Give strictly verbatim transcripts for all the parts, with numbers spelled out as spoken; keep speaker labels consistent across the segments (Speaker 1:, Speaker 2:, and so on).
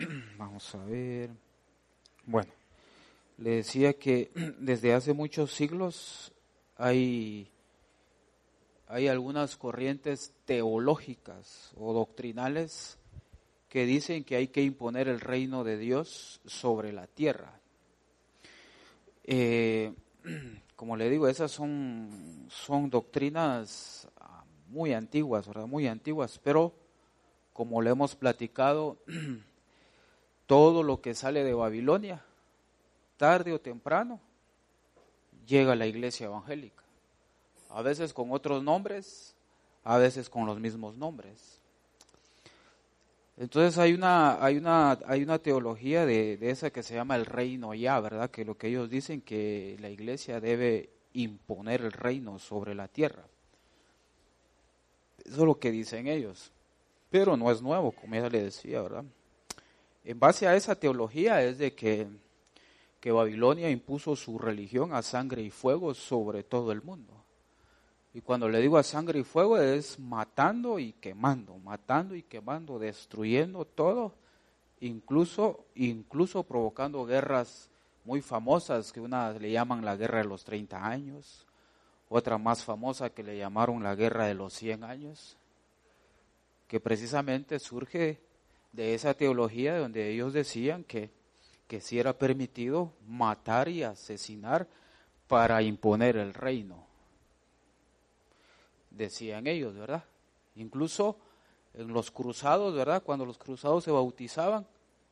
Speaker 1: Vamos a ver. Bueno, le decía que desde hace muchos siglos hay, hay algunas corrientes teológicas o doctrinales que dicen que hay que imponer el reino de Dios sobre la tierra. Eh, como le digo, esas son, son doctrinas muy antiguas, ¿verdad? Muy antiguas, pero como le hemos platicado, todo lo que sale de Babilonia, tarde o temprano, llega a la iglesia evangélica. A veces con otros nombres, a veces con los mismos nombres. Entonces hay una, hay una, hay una teología de, de esa que se llama el reino ya, ¿verdad? Que lo que ellos dicen que la iglesia debe imponer el reino sobre la tierra. Eso es lo que dicen ellos. Pero no es nuevo, como ya le decía, ¿verdad? En base a esa teología es de que, que Babilonia impuso su religión a sangre y fuego sobre todo el mundo. Y cuando le digo a sangre y fuego es matando y quemando, matando y quemando, destruyendo todo, incluso, incluso provocando guerras muy famosas, que una le llaman la guerra de los treinta años, otra más famosa que le llamaron la guerra de los cien años, que precisamente surge de esa teología donde ellos decían que, que sí era permitido matar y asesinar para imponer el reino. Decían ellos, ¿verdad? Incluso en los cruzados, ¿verdad? Cuando los cruzados se bautizaban,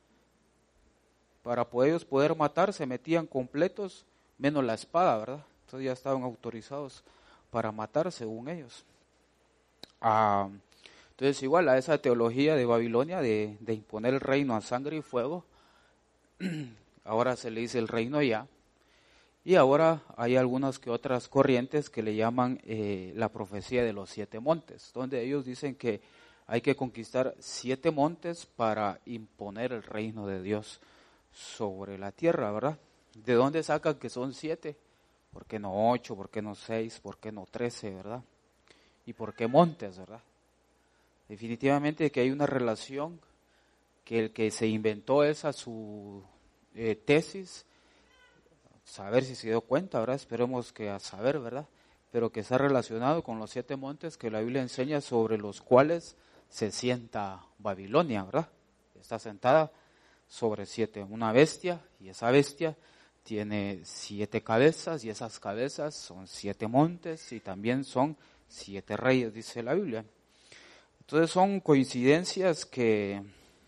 Speaker 1: para poder ellos poder matar, se metían completos, menos la espada, ¿verdad? Entonces ya estaban autorizados para matar, según ellos. Ah, entonces igual a esa teología de Babilonia de, de imponer el reino a sangre y fuego, ahora se le dice el reino ya. Y ahora hay algunas que otras corrientes que le llaman eh, la profecía de los siete montes, donde ellos dicen que hay que conquistar siete montes para imponer el reino de Dios sobre la tierra, ¿verdad? ¿De dónde sacan que son siete? ¿Por qué no ocho? ¿Por qué no seis? ¿Por qué no trece? ¿Verdad? ¿Y por qué montes? ¿Verdad? Definitivamente que hay una relación, que el que se inventó esa su eh, tesis, saber si se dio cuenta, ¿verdad? Esperemos que a saber, ¿verdad? Pero que está relacionado con los siete montes que la Biblia enseña sobre los cuales se sienta Babilonia, ¿verdad? Está sentada sobre siete, una bestia, y esa bestia tiene siete cabezas, y esas cabezas son siete montes, y también son siete reyes, dice la Biblia. Entonces son coincidencias que,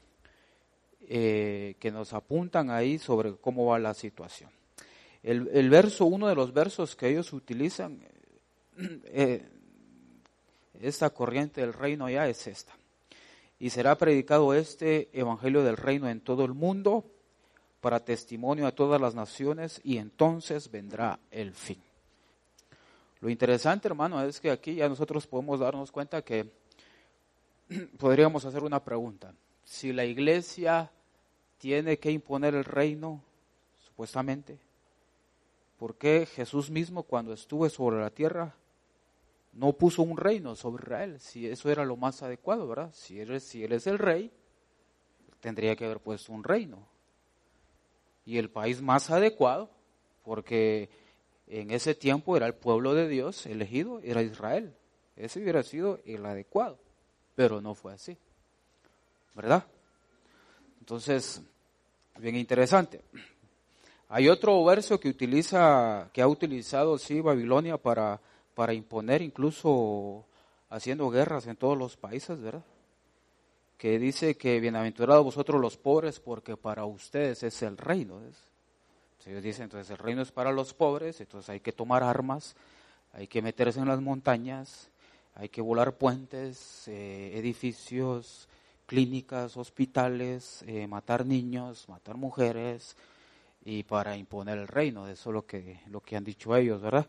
Speaker 1: eh, que nos apuntan ahí sobre cómo va la situación. El, el verso, uno de los versos que ellos utilizan, eh, esta corriente del reino ya es esta. Y será predicado este evangelio del reino en todo el mundo para testimonio a todas las naciones y entonces vendrá el fin. Lo interesante, hermano, es que aquí ya nosotros podemos darnos cuenta que podríamos hacer una pregunta. Si la iglesia tiene que imponer el reino, supuestamente, ¿por qué Jesús mismo cuando estuvo sobre la tierra no puso un reino sobre Israel? Si eso era lo más adecuado, ¿verdad? Si él, si él es el rey, tendría que haber puesto un reino. Y el país más adecuado, porque en ese tiempo era el pueblo de Dios elegido, era Israel. Ese hubiera sido el adecuado, pero no fue así, ¿verdad? Entonces, bien interesante. Hay otro verso que utiliza, que ha utilizado sí Babilonia para, para imponer, incluso haciendo guerras en todos los países, ¿verdad? Que dice que bienaventurados vosotros los pobres, porque para ustedes es el reino. ¿Ves? Ellos dicen, entonces el reino es para los pobres, entonces hay que tomar armas, hay que meterse en las montañas, hay que volar puentes, eh, edificios, clínicas, hospitales, eh, matar niños, matar mujeres, y para imponer el reino. Eso es lo que, lo que han dicho ellos, ¿verdad?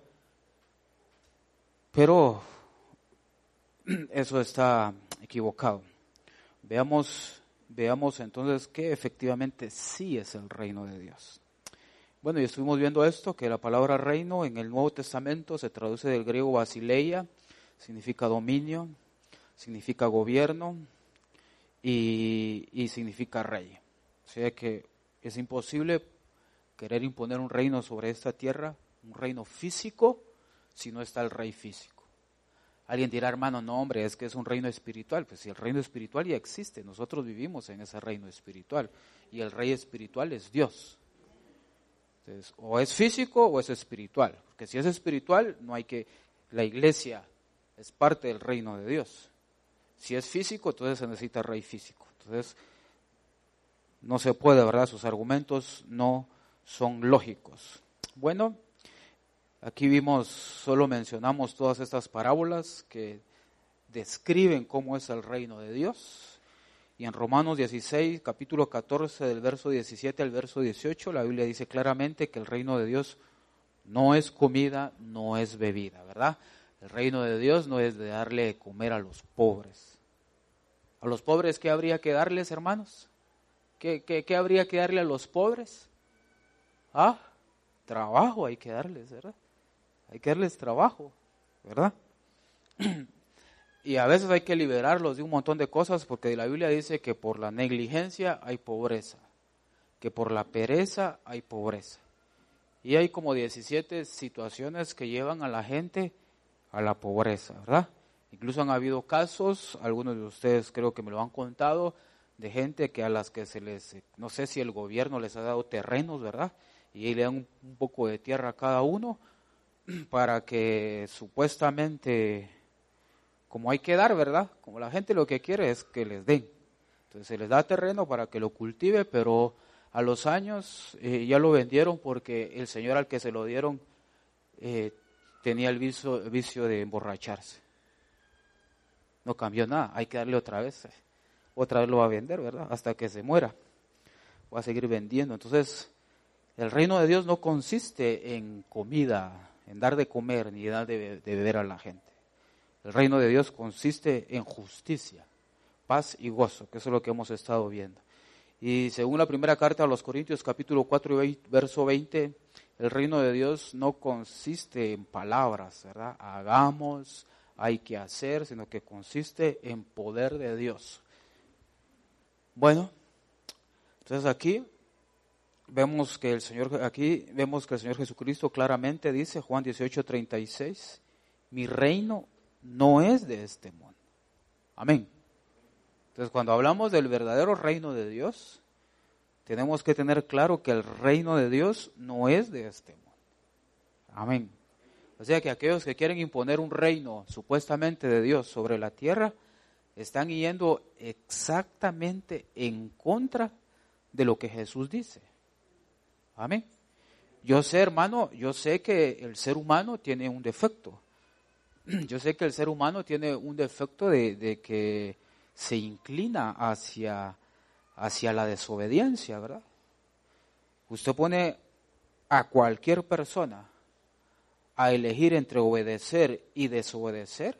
Speaker 1: Pero eso está equivocado. Veamos, veamos entonces que efectivamente sí es el reino de Dios. Bueno, y estuvimos viendo esto, que la palabra reino en el Nuevo Testamento se traduce del griego basileia, significa dominio, significa gobierno y, y significa rey. O sea que es imposible querer imponer un reino sobre esta tierra, un reino físico, si no está el rey físico. Alguien dirá, hermano, no hombre, es que es un reino espiritual. Pues si el reino espiritual ya existe, nosotros vivimos en ese reino espiritual y el rey espiritual es Dios. Entonces, o es físico o es espiritual, porque si es espiritual, no hay que, la iglesia es parte del reino de Dios. Si es físico, entonces se necesita rey físico. Entonces, no se puede, ¿verdad? Sus argumentos no son lógicos. Bueno, aquí vimos, solo mencionamos todas estas parábolas que describen cómo es el reino de Dios. Y en Romanos dieciséis, capítulo catorce, del verso diecisiete al verso dieciocho, la Biblia dice claramente que el reino de Dios no es comida, no es bebida, ¿verdad? El reino de Dios no es de darle de comer a los pobres. ¿A los pobres qué habría que darles, hermanos? ¿Qué, qué, qué habría que darle a los pobres? Ah, trabajo hay que darles, ¿verdad? Hay que darles trabajo, ¿verdad? Y a veces hay que liberarlos de un montón de cosas porque la Biblia dice que por la negligencia hay pobreza, que por la pereza hay pobreza. Y hay como diecisiete situaciones que llevan a la gente a la pobreza, ¿verdad? Incluso han habido casos, algunos de ustedes creo que me lo han contado, de gente que a las que se les, no sé si el gobierno les ha dado terrenos, ¿verdad? Y ahí le dan un, un poco de tierra a cada uno para que supuestamente, como hay que dar, ¿verdad? Como la gente lo que quiere es que les den. Entonces se les da terreno para que lo cultive, pero a los años eh, ya lo vendieron porque el señor al que se lo dieron eh, tenía el vicio, el vicio de emborracharse. No cambió nada, hay que darle otra vez. Otra vez lo va a vender, ¿verdad? Hasta que se muera. Va a seguir vendiendo. Entonces, el reino de Dios no consiste en comida, en dar de comer, ni dar de, de beber a la gente. El reino de Dios consiste en justicia, paz y gozo, que eso es lo que hemos estado viendo. Y según la primera carta a los Corintios, capítulo cuatro, verso veinte, el reino de Dios no consiste en palabras, ¿verdad? Hagamos, hay que hacer, sino que consiste en poder de Dios. Bueno, entonces aquí vemos que el Señor, aquí vemos que el Señor Jesucristo claramente dice, Juan dieciocho, treinta y seis, mi reino no es de este mundo. Amén. Entonces, cuando hablamos del verdadero reino de Dios, tenemos que tener claro que el reino de Dios no es de este mundo. Amén. O sea que aquellos que quieren imponer un reino supuestamente de Dios sobre la tierra, están yendo exactamente en contra de lo que Jesús dice. Amén. Yo sé, hermano, yo sé que el ser humano tiene un defecto. Yo sé que el ser humano tiene un defecto de, de que se inclina hacia, hacia la desobediencia, ¿verdad? Usted pone a cualquier persona a elegir entre obedecer y desobedecer,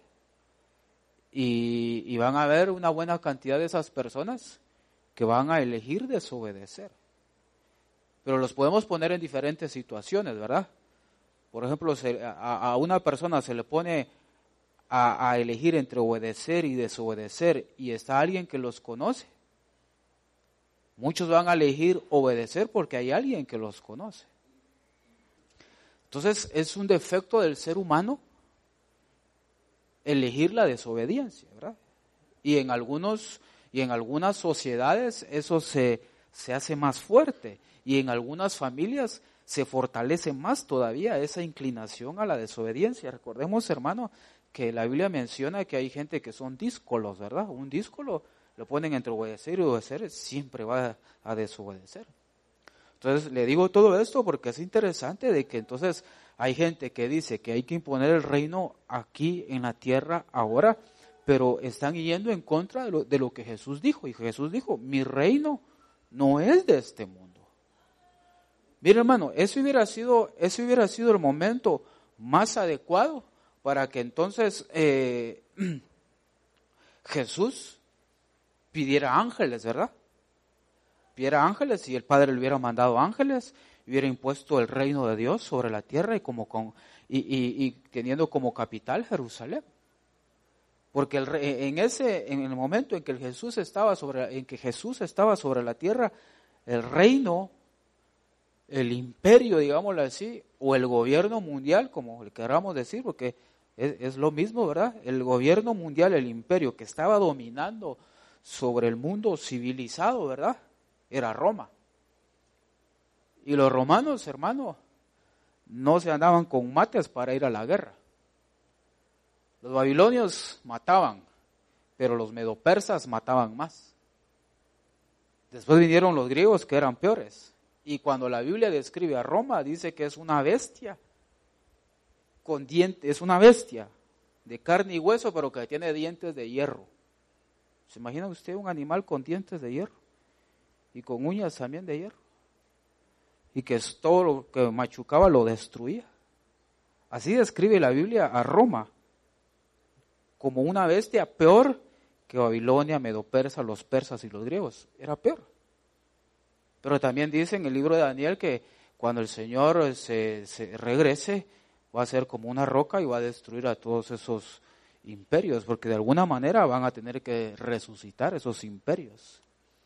Speaker 1: y, y van a haber una buena cantidad de esas personas que van a elegir desobedecer. Pero los podemos poner en diferentes situaciones, ¿verdad? Por ejemplo, se, a, a una persona se le pone a, a elegir entre obedecer y desobedecer, y está alguien que los conoce. Muchos van a elegir obedecer porque hay alguien que los conoce. Entonces, es un defecto del ser humano elegir la desobediencia, ¿verdad? Y en algunos, y en algunas sociedades eso se, se hace más fuerte, y en algunas familias se fortalece más todavía esa inclinación a la desobediencia. Recordemos, hermano, que la Biblia menciona que hay gente que son díscolos, ¿verdad? Un díscolo lo ponen entre obedecer y obedecer, siempre va a desobedecer. Entonces, le digo todo esto porque es interesante de que entonces hay gente que dice que hay que imponer el reino aquí en la tierra ahora, pero están yendo en contra de lo, de lo que Jesús dijo. Y Jesús dijo, mi reino no es de este mundo. Mire, hermano, ese hubiera sido, ese hubiera sido el momento más adecuado para que entonces eh, Jesús pidiera ángeles, ¿verdad? Pidiera ángeles, y el Padre le hubiera mandado ángeles, hubiera impuesto el reino de Dios sobre la tierra y como con y, y, y teniendo como capital Jerusalén. Porque el, en ese en el momento en que el Jesús estaba sobre en que Jesús estaba sobre la tierra, el reino, el imperio, digámoslo así, o el gobierno mundial, como le queramos decir, porque es, es lo mismo, ¿verdad? El gobierno mundial, el imperio que estaba dominando sobre el mundo civilizado, ¿verdad? Era Roma. Y los romanos, hermano, no se andaban con mates para ir a la guerra. Los babilonios mataban, pero los medopersas mataban más. Después vinieron los griegos, que eran peores. Y cuando la Biblia describe a Roma, dice que es una bestia con dientes, es una bestia de carne y hueso, pero que tiene dientes de hierro. ¿Se imagina usted un animal con dientes de hierro? Y con uñas también de hierro. Y que es todo lo que machucaba lo destruía. Así describe la Biblia a Roma, como una bestia peor que Babilonia, Medo-Persa, los persas y los griegos. Era peor. Pero también dice en el libro de Daniel que cuando el Señor se, se regrese, va a ser como una roca y va a destruir a todos esos imperios, porque de alguna manera van a tener que resucitar esos imperios.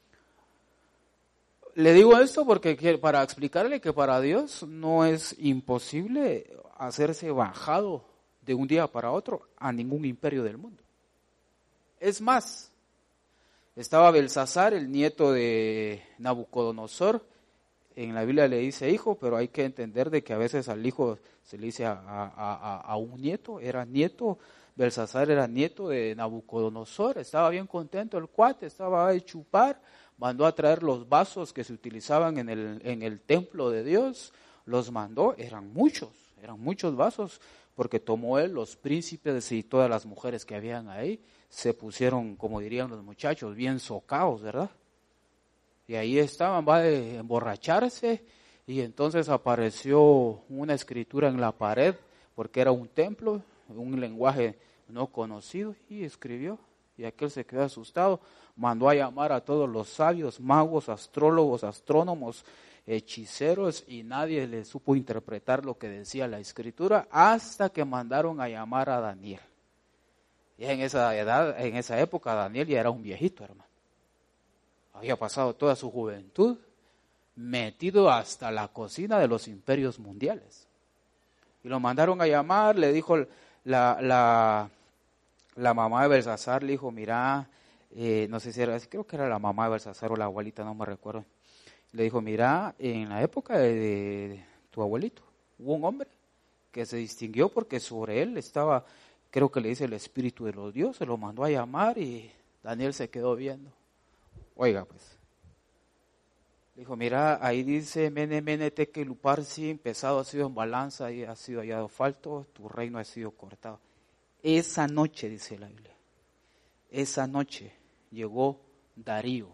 Speaker 1: Le digo esto porque para explicarle que para Dios no es imposible hacerse bajado de un día para otro a ningún imperio del mundo. Es más, estaba Belsasar, el nieto de Nabucodonosor. En la Biblia le dice hijo, pero hay que entender de que a veces al hijo se le dice a, a, a, a un nieto. Era nieto, Belsasar era nieto de Nabucodonosor. Estaba bien contento el cuate, estaba a chupar. Mandó a traer los vasos que se utilizaban en el, en el templo de Dios. Los mandó, eran muchos, eran muchos vasos, porque tomó él los príncipes y todas las mujeres que habían ahí. Se pusieron, como dirían los muchachos, bien socaos, ¿verdad? Y ahí estaban, va a emborracharse, y entonces apareció una escritura en la pared, porque era un templo, un lenguaje no conocido, y escribió, y aquel se quedó asustado, mandó a llamar a todos los sabios, magos, astrólogos, astrónomos, hechiceros, y nadie le supo interpretar lo que decía la escritura, hasta que mandaron a llamar a Daniel. Y en esa edad, en esa época, Daniel ya era un viejito, hermano. Había pasado toda su juventud metido hasta la cocina de los imperios mundiales. Y lo mandaron a llamar, le dijo la, la, la mamá de Belsasar, le dijo, mira, eh, no sé si era, creo que era la mamá de Belsasar o la abuelita, no me recuerdo. Le dijo, mira, en la época de, de tu abuelito hubo un hombre que se distinguió porque sobre él estaba, creo que le dice el espíritu de los dioses, lo mandó a llamar y Daniel se quedó viendo. Oiga, pues, dijo, mira, ahí dice, mene, mene, tekel uparsin, pesado ha sido en balanza y ha sido hallado falto, tu reino ha sido cortado. Esa noche, dice la Biblia, esa noche llegó Darío,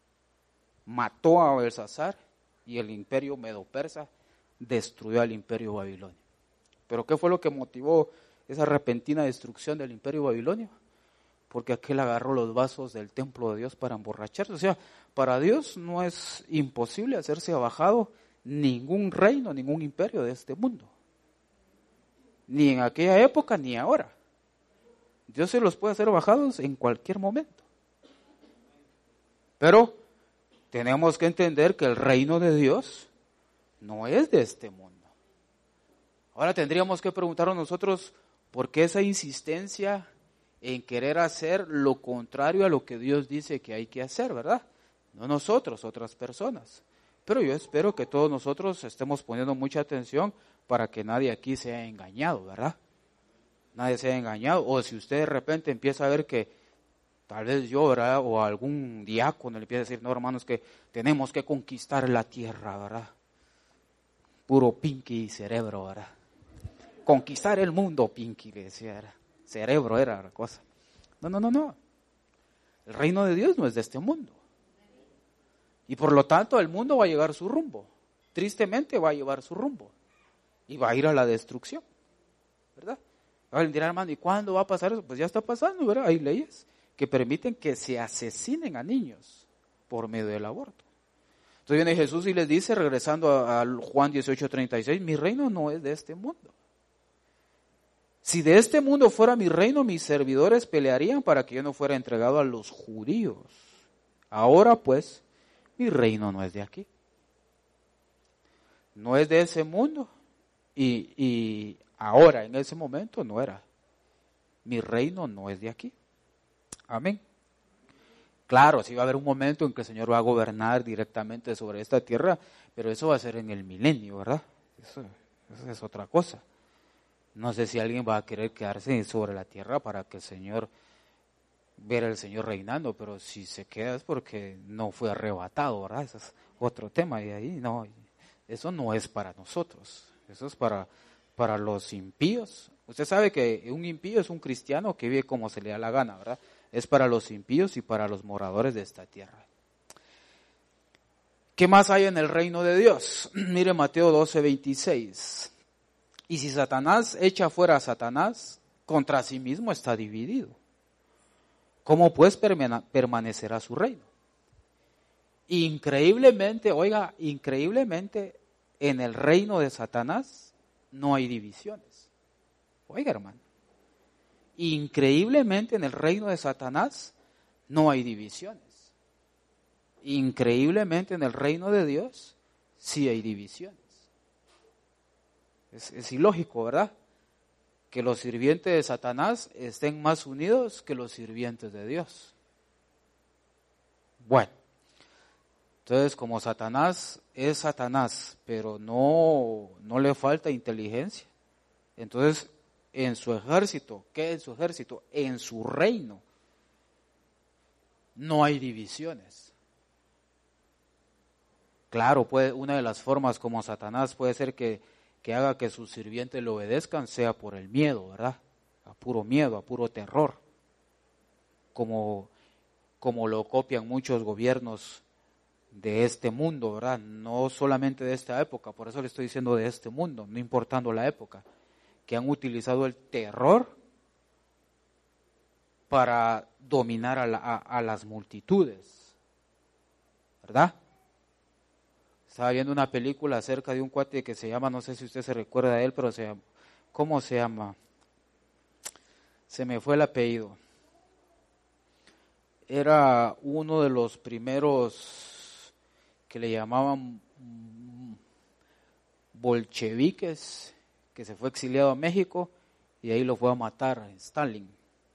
Speaker 1: mató a Belsasar y el imperio medo-persa destruyó al imperio babilonio. ¿Pero qué fue lo que motivó esa repentina destrucción del imperio babilonio? Porque aquel agarró los vasos del templo de Dios para emborracharse. O sea, para Dios no es imposible hacerse abajado ningún reino, ningún imperio de este mundo. Ni en aquella época, ni ahora. Dios se los puede hacer bajados en cualquier momento. Pero tenemos que entender que el reino de Dios no es de este mundo. Ahora tendríamos que preguntarnos nosotros, ¿por qué esa insistencia en querer hacer lo contrario a lo que Dios dice que hay que hacer, verdad? No nosotros, otras personas. Pero yo espero que todos nosotros estemos poniendo mucha atención para que nadie aquí sea engañado, ¿verdad? Nadie sea engañado. O si usted de repente empieza a ver que tal vez yo, ¿verdad? O algún diácono le empieza a decir, no, hermanos, que tenemos que conquistar la tierra, ¿verdad? Puro pinky cerebro, ¿verdad? Conquistar el mundo, pinky, le decía, ¿verdad? Cerebro era la cosa. No, no, no, no. El reino de Dios no es de este mundo. Y por lo tanto el mundo va a llevar su rumbo. Tristemente va a llevar su rumbo. Y va a ir a la destrucción. ¿Verdad? Alguien dirá, hermano, ¿y cuándo va a pasar eso? Pues ya está pasando, ¿verdad? Hay leyes que permiten que se asesinen a niños por medio del aborto. Entonces viene Jesús y les dice, regresando a, a Juan dieciocho treinta y seis, mi reino no es de este mundo. Si de este mundo fuera mi reino, mis servidores pelearían para que yo no fuera entregado a los judíos. Ahora pues, mi reino no es de aquí. No es de ese mundo. Y, y ahora, en ese momento, no era. Mi reino no es de aquí. Amén. Claro, sí va a haber un momento en que el Señor va a gobernar directamente sobre esta tierra, pero eso va a ser en el milenio, ¿verdad? Eso, eso es otra cosa. No sé si alguien va a querer quedarse sobre la tierra para que el Señor, ver al Señor reinando, pero si se queda es porque no fue arrebatado, ¿verdad? Ese es otro tema, y ahí no, eso no es para nosotros, eso es para, para los impíos. Usted sabe que un impío es un cristiano que vive como se le da la gana, ¿verdad? Es para los impíos y para los moradores de esta tierra. ¿Qué más hay en el reino de Dios? Mire Mateo doce, veintiséis. Y si Satanás echa fuera a Satanás, contra sí mismo está dividido. ¿Cómo pues permanecerá su reino? Increíblemente, oiga, increíblemente en el reino de Satanás no hay divisiones. Oiga, hermano. Increíblemente en el reino de Satanás no hay divisiones. Increíblemente en el reino de Dios sí hay divisiones. Es, es ilógico, ¿verdad? Que los sirvientes de Satanás estén más unidos que los sirvientes de Dios. Bueno, entonces como Satanás es Satanás, pero no, no le falta inteligencia, entonces en su ejército, ¿qué es su ejército? En su reino no hay divisiones. Claro, puede, una de las formas como Satanás puede ser que, que haga que sus sirvientes le obedezcan sea por el miedo, ¿verdad? A puro miedo, a puro terror, como, como lo copian muchos gobiernos de este mundo, ¿verdad? No solamente de esta época, por eso le estoy diciendo de este mundo, no importando la época, que han utilizado el terror para dominar a, la, a, a las multitudes, ¿verdad? Estaba viendo una película acerca de un cuate que se llama, no sé si usted se recuerda de él, pero se llama, ¿cómo se llama? Se me fue el apellido. Era uno de los primeros que le llamaban bolcheviques, que se fue exiliado a México y ahí lo fue a matar Stalin.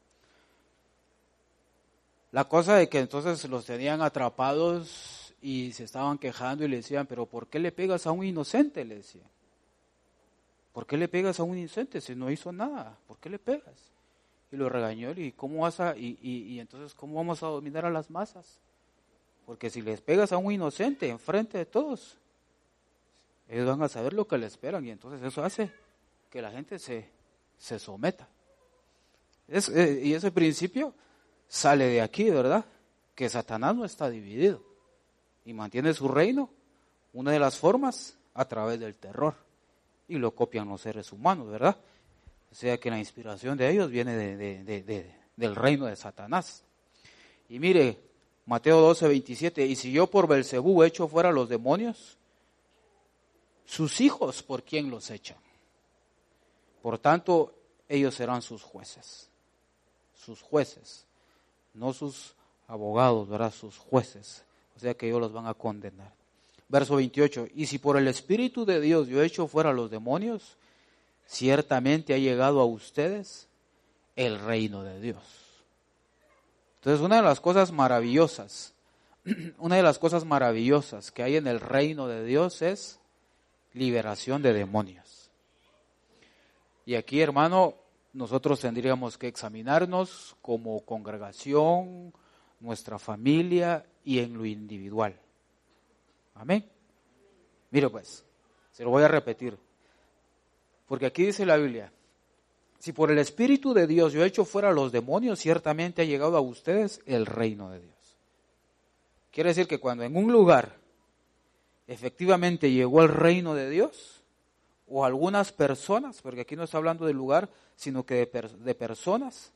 Speaker 1: La cosa de que entonces los tenían atrapados y se estaban quejando y le decían, pero ¿por qué le pegas a un inocente? Le decían. ¿Por qué le pegas a un inocente si no hizo nada? ¿Por qué le pegas? Y lo regañó y ¿cómo vas a, y, y, y entonces cómo vamos a dominar a las masas? Porque si les pegas a un inocente enfrente de todos, ellos van a saber lo que le esperan y entonces eso hace que la gente se, se someta. Es, eh, y ese principio sale de aquí, ¿verdad? Que Satanás no está dividido y mantiene su reino, una de las formas, a través del terror. Y lo copian los seres humanos, ¿verdad? O sea que la inspiración de ellos viene de, de, de, de, del reino de Satanás. Y mire, Mateo doce, veintisiete, y si yo por Belcebú echo fuera los demonios, sus hijos, ¿por quién los echan? Por tanto, ellos serán sus jueces, sus jueces, no sus abogados, ¿verdad? Sus jueces, o sea que ellos los van a condenar. Verso veintiocho, y si por el Espíritu de Dios yo echo fuera los demonios, ciertamente ha llegado a ustedes el reino de Dios. Entonces, una de las cosas maravillosas, una de las cosas maravillosas que hay en el reino de Dios es liberación de demonios. Y aquí, hermano, nosotros tendríamos que examinarnos como congregación, nuestra familia y en lo individual. Amén. Mire pues, se lo voy a repetir. Porque aquí dice la Biblia, si por el Espíritu de Dios yo echo fuera los demonios, ciertamente ha llegado a ustedes el reino de Dios. Quiere decir que cuando en un lugar efectivamente llegó el reino de Dios, o algunas personas, porque aquí no está hablando de lugar, sino que de, per, de personas,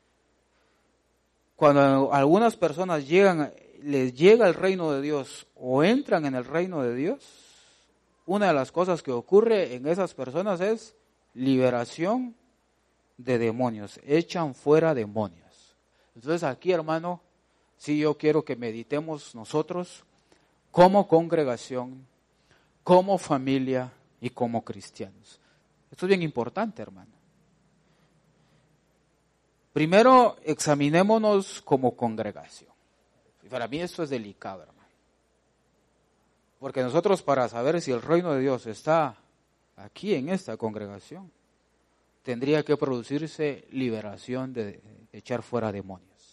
Speaker 1: cuando algunas personas llegan, les llega el reino de Dios o entran en el reino de Dios, una de las cosas que ocurre en esas personas es liberación de demonios, echan fuera demonios. Entonces aquí, hermano, sí yo quiero que meditemos nosotros como congregación, como familia y como cristianos. Esto es bien importante, hermano. Primero, examinémonos como congregación. Para mí esto es delicado, hermano. Porque nosotros, para saber si el reino de Dios está aquí en esta congregación, tendría que producirse liberación de echar fuera demonios.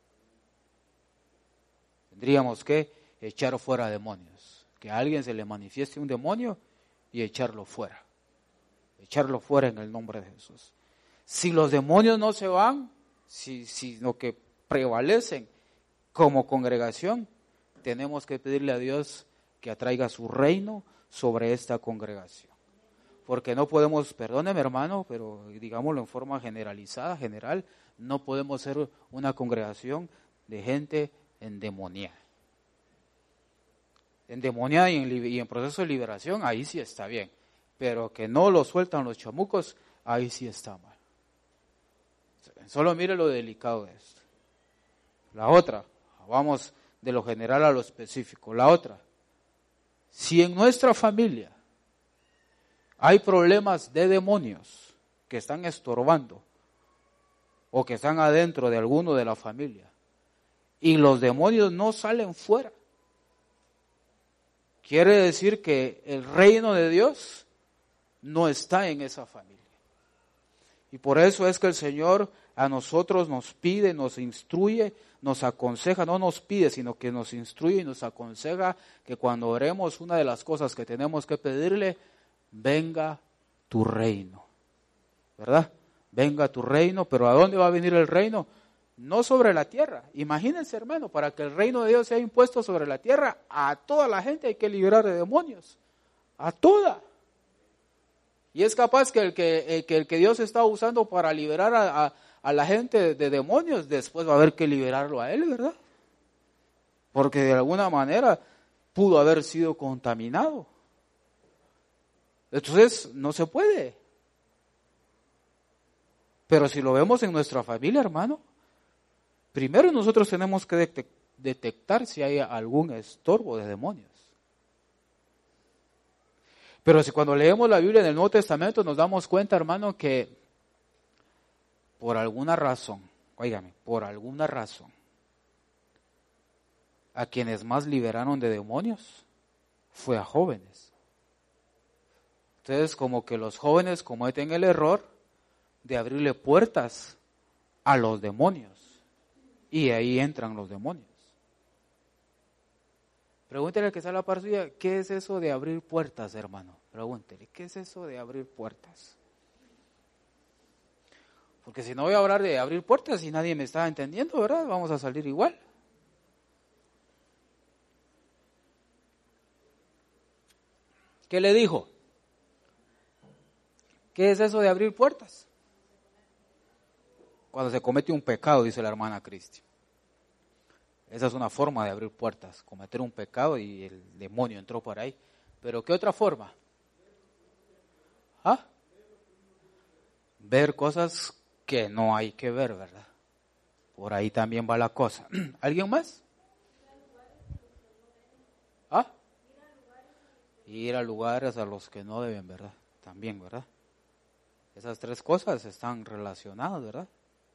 Speaker 1: Tendríamos que echar fuera demonios. Que a alguien se le manifieste un demonio y echarlo fuera. Echarlo fuera en el nombre de Jesús. Si los demonios no se van, si, si lo que prevalecen como congregación, tenemos que pedirle a Dios que atraiga su reino sobre esta congregación. Porque no podemos, perdóneme hermano, pero digámoslo en forma generalizada, general, no podemos ser una congregación de gente endemoniada. Endemoniada y en, y en proceso de liberación, ahí sí está bien. Pero que no lo sueltan los chamucos, ahí sí está mal. Solo mire lo delicado de esto. La otra, vamos de lo general a lo específico. La otra, si en nuestra familia hay problemas de demonios que están estorbando o que están adentro de alguno de la familia y los demonios no salen fuera, quiere decir que el reino de Dios no está en esa familia. Y por eso es que el Señor a nosotros nos pide, nos instruye, nos aconseja, no nos pide, sino que nos instruye y nos aconseja que cuando oremos, una de las cosas que tenemos que pedirle, venga tu reino, ¿verdad? Venga tu reino, pero ¿a dónde va a venir el reino? No sobre la tierra. Imagínense, hermano, para que el reino de Dios sea impuesto sobre la tierra, a toda la gente hay que liberar de demonios, a toda. Y es capaz que el que, el que, el que Dios está usando para liberar a, a, a la gente de, de demonios, después va a haber que liberarlo a él, ¿verdad? Porque de alguna manera pudo haber sido contaminado. Entonces, no se puede. Pero si lo vemos en nuestra familia, hermano, primero nosotros tenemos que detec- detectar si hay algún estorbo de demonios. Pero si cuando leemos la Biblia en el Nuevo Testamento nos damos cuenta, hermano, que por alguna razón, óigame, por alguna razón, a quienes más liberaron de demonios fue a jóvenes. Entonces, como que los jóvenes cometen el error de abrirle puertas a los demonios. Y ahí entran los demonios. Pregúntele al que está a la par suya, ¿qué es eso de abrir puertas, hermano? Pregúntele, ¿qué es eso de abrir puertas? Porque si no voy a hablar de abrir puertas y nadie me está entendiendo, ¿verdad? Vamos a salir igual. ¿Qué le dijo? ¿Qué es eso de abrir puertas? Cuando se comete un pecado, dice la hermana Cristi. Esa es una forma de abrir puertas, cometer un pecado y el demonio entró por ahí. ¿Pero qué otra forma? ¿Ah? Ver cosas que no hay que ver, ¿verdad? Por ahí también va la cosa. ¿Alguien más? ¿Ah? Ir a lugares a los que no deben, ¿verdad? También, ¿verdad? Esas tres cosas están relacionadas, ¿verdad?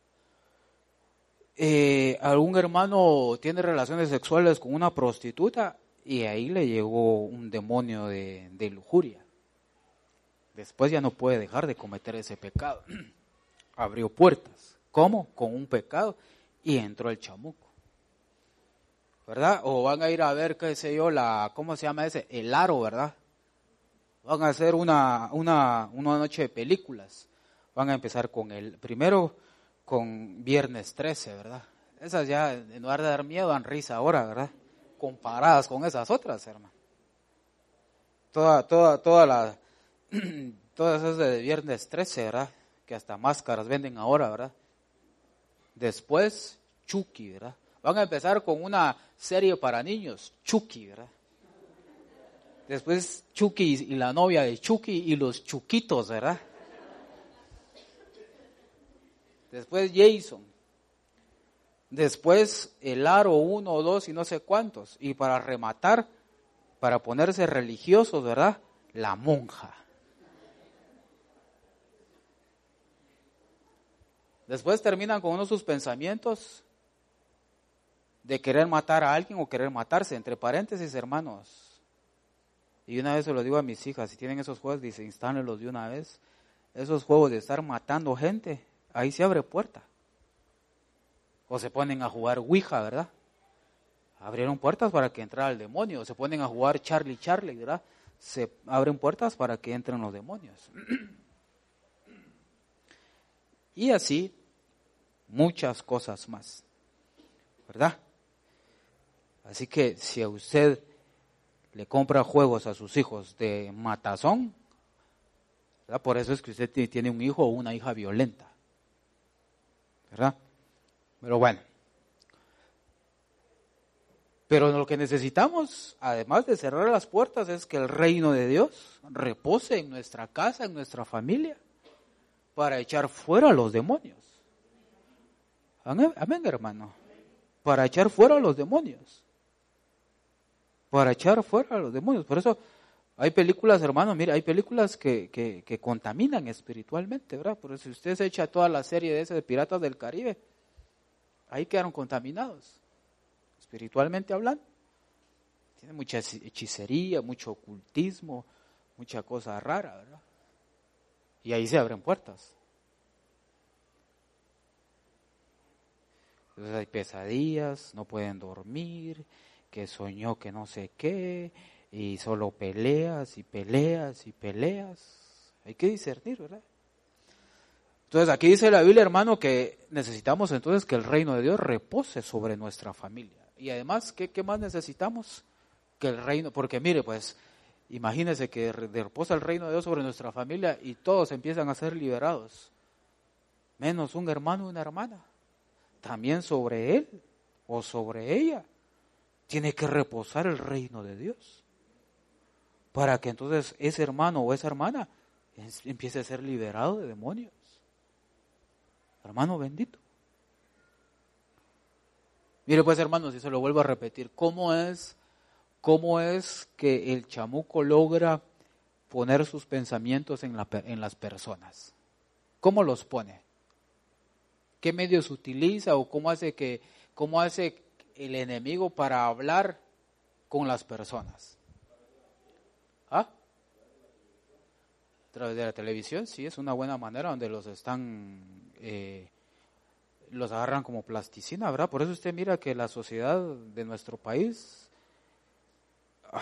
Speaker 1: Eh, algún hermano tiene relaciones sexuales con una prostituta y ahí le llegó un demonio de, de lujuria. Después ya no puede dejar de cometer ese pecado. Abrió puertas. ¿Cómo? Con un pecado y entró el chamuco. ¿Verdad? O van a ir a ver, qué sé yo, la, ¿cómo se llama ese? El aro, ¿verdad? Van a hacer una, una, una noche de películas. Van a empezar con el, primero con Viernes trece, ¿verdad? Esas ya, en lugar de dar miedo, dan risa ahora, ¿verdad? Comparadas con esas otras, hermano. Toda, toda, toda la, todas esas de Viernes trece, ¿verdad? Que hasta máscaras venden ahora, ¿verdad? Después, Chucky, ¿verdad? Van a empezar con una serie para niños, Chucky, ¿verdad? Después Chucky y la novia de Chucky y los Chuquitos, ¿verdad? Después Jason. Después el aro uno o dos y no sé cuántos. Y para rematar, para ponerse religiosos, ¿verdad? La monja. Después terminan con uno de sus pensamientos de querer matar a alguien o querer matarse, entre paréntesis, hermanos. Y una vez se lo digo a mis hijas, si tienen esos juegos, dice, instálenlos de una vez. Esos juegos de estar matando gente, ahí se abre puerta. O se ponen a jugar Ouija, ¿verdad? Abrieron puertas para que entrara el demonio. O se ponen a jugar Charlie Charlie, ¿verdad? Se abren puertas para que entren los demonios. Y así, muchas cosas más, ¿verdad? Así que si a usted le compra juegos a sus hijos de matazón, ¿verdad? Por eso es que usted tiene un hijo o una hija violenta, ¿verdad? Pero bueno. Pero lo que necesitamos, además de cerrar las puertas, es que el reino de Dios repose en nuestra casa, en nuestra familia, para echar fuera a los demonios. Amén, amén, hermano. Para echar fuera a los demonios. Para echar fuera a los demonios. Por eso hay películas, hermano, mira, hay películas que, que, que contaminan espiritualmente, ¿verdad? Por eso si usted se echa toda la serie de ese de Piratas del Caribe, ahí quedaron contaminados. Espiritualmente hablando, tiene mucha hechicería, mucho ocultismo, mucha cosa rara, ¿verdad? Y ahí se abren puertas. Entonces hay pesadillas, no pueden dormir, que soñó que no sé qué, y solo peleas y peleas y peleas. Hay que discernir, ¿verdad? Entonces aquí dice la Biblia, hermano, que necesitamos entonces que el reino de Dios repose sobre nuestra familia. Y además, ¿qué, qué más necesitamos? Que el reino, porque mire, pues, imagínese que reposa el reino de Dios sobre nuestra familia y todos empiezan a ser liberados. Menos un hermano y una hermana. También sobre él o sobre ella tiene que reposar el reino de Dios. Para que entonces ese hermano o esa hermana empiece a ser liberado de demonios. Hermano bendito. Mire pues, hermanos, y se lo vuelvo a repetir, ¿cómo es, cómo es que el chamuco logra poner sus pensamientos en, la, en las personas? ¿Cómo los pone? ¿Qué medios utiliza o cómo hace que, cómo hace el enemigo para hablar con las personas? ¿Ah? A través de la televisión, sí, es una buena manera donde los están... Eh, los agarran como plasticina, ¿verdad? Por eso usted mira que la sociedad de nuestro país, ah,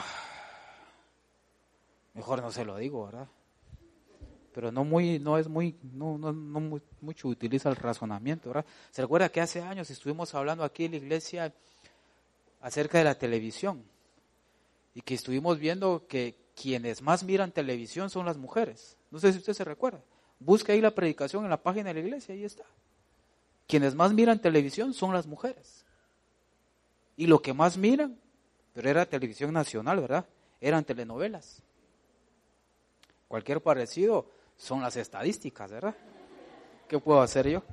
Speaker 1: mejor no se lo digo, ¿verdad? Pero no muy, no es muy, no, no, no muy, mucho utiliza el razonamiento, ¿verdad? Se recuerda que hace años estuvimos hablando aquí en la iglesia acerca de la televisión y que estuvimos viendo que quienes más miran televisión son las mujeres. No sé si usted se recuerda. Busque ahí la predicación en la página de la iglesia, ahí está. Quienes más miran televisión son las mujeres. Y lo que más miran, pero era televisión nacional, ¿verdad? Eran telenovelas. Cualquier parecido son las estadísticas, ¿verdad? ¿Qué puedo hacer yo?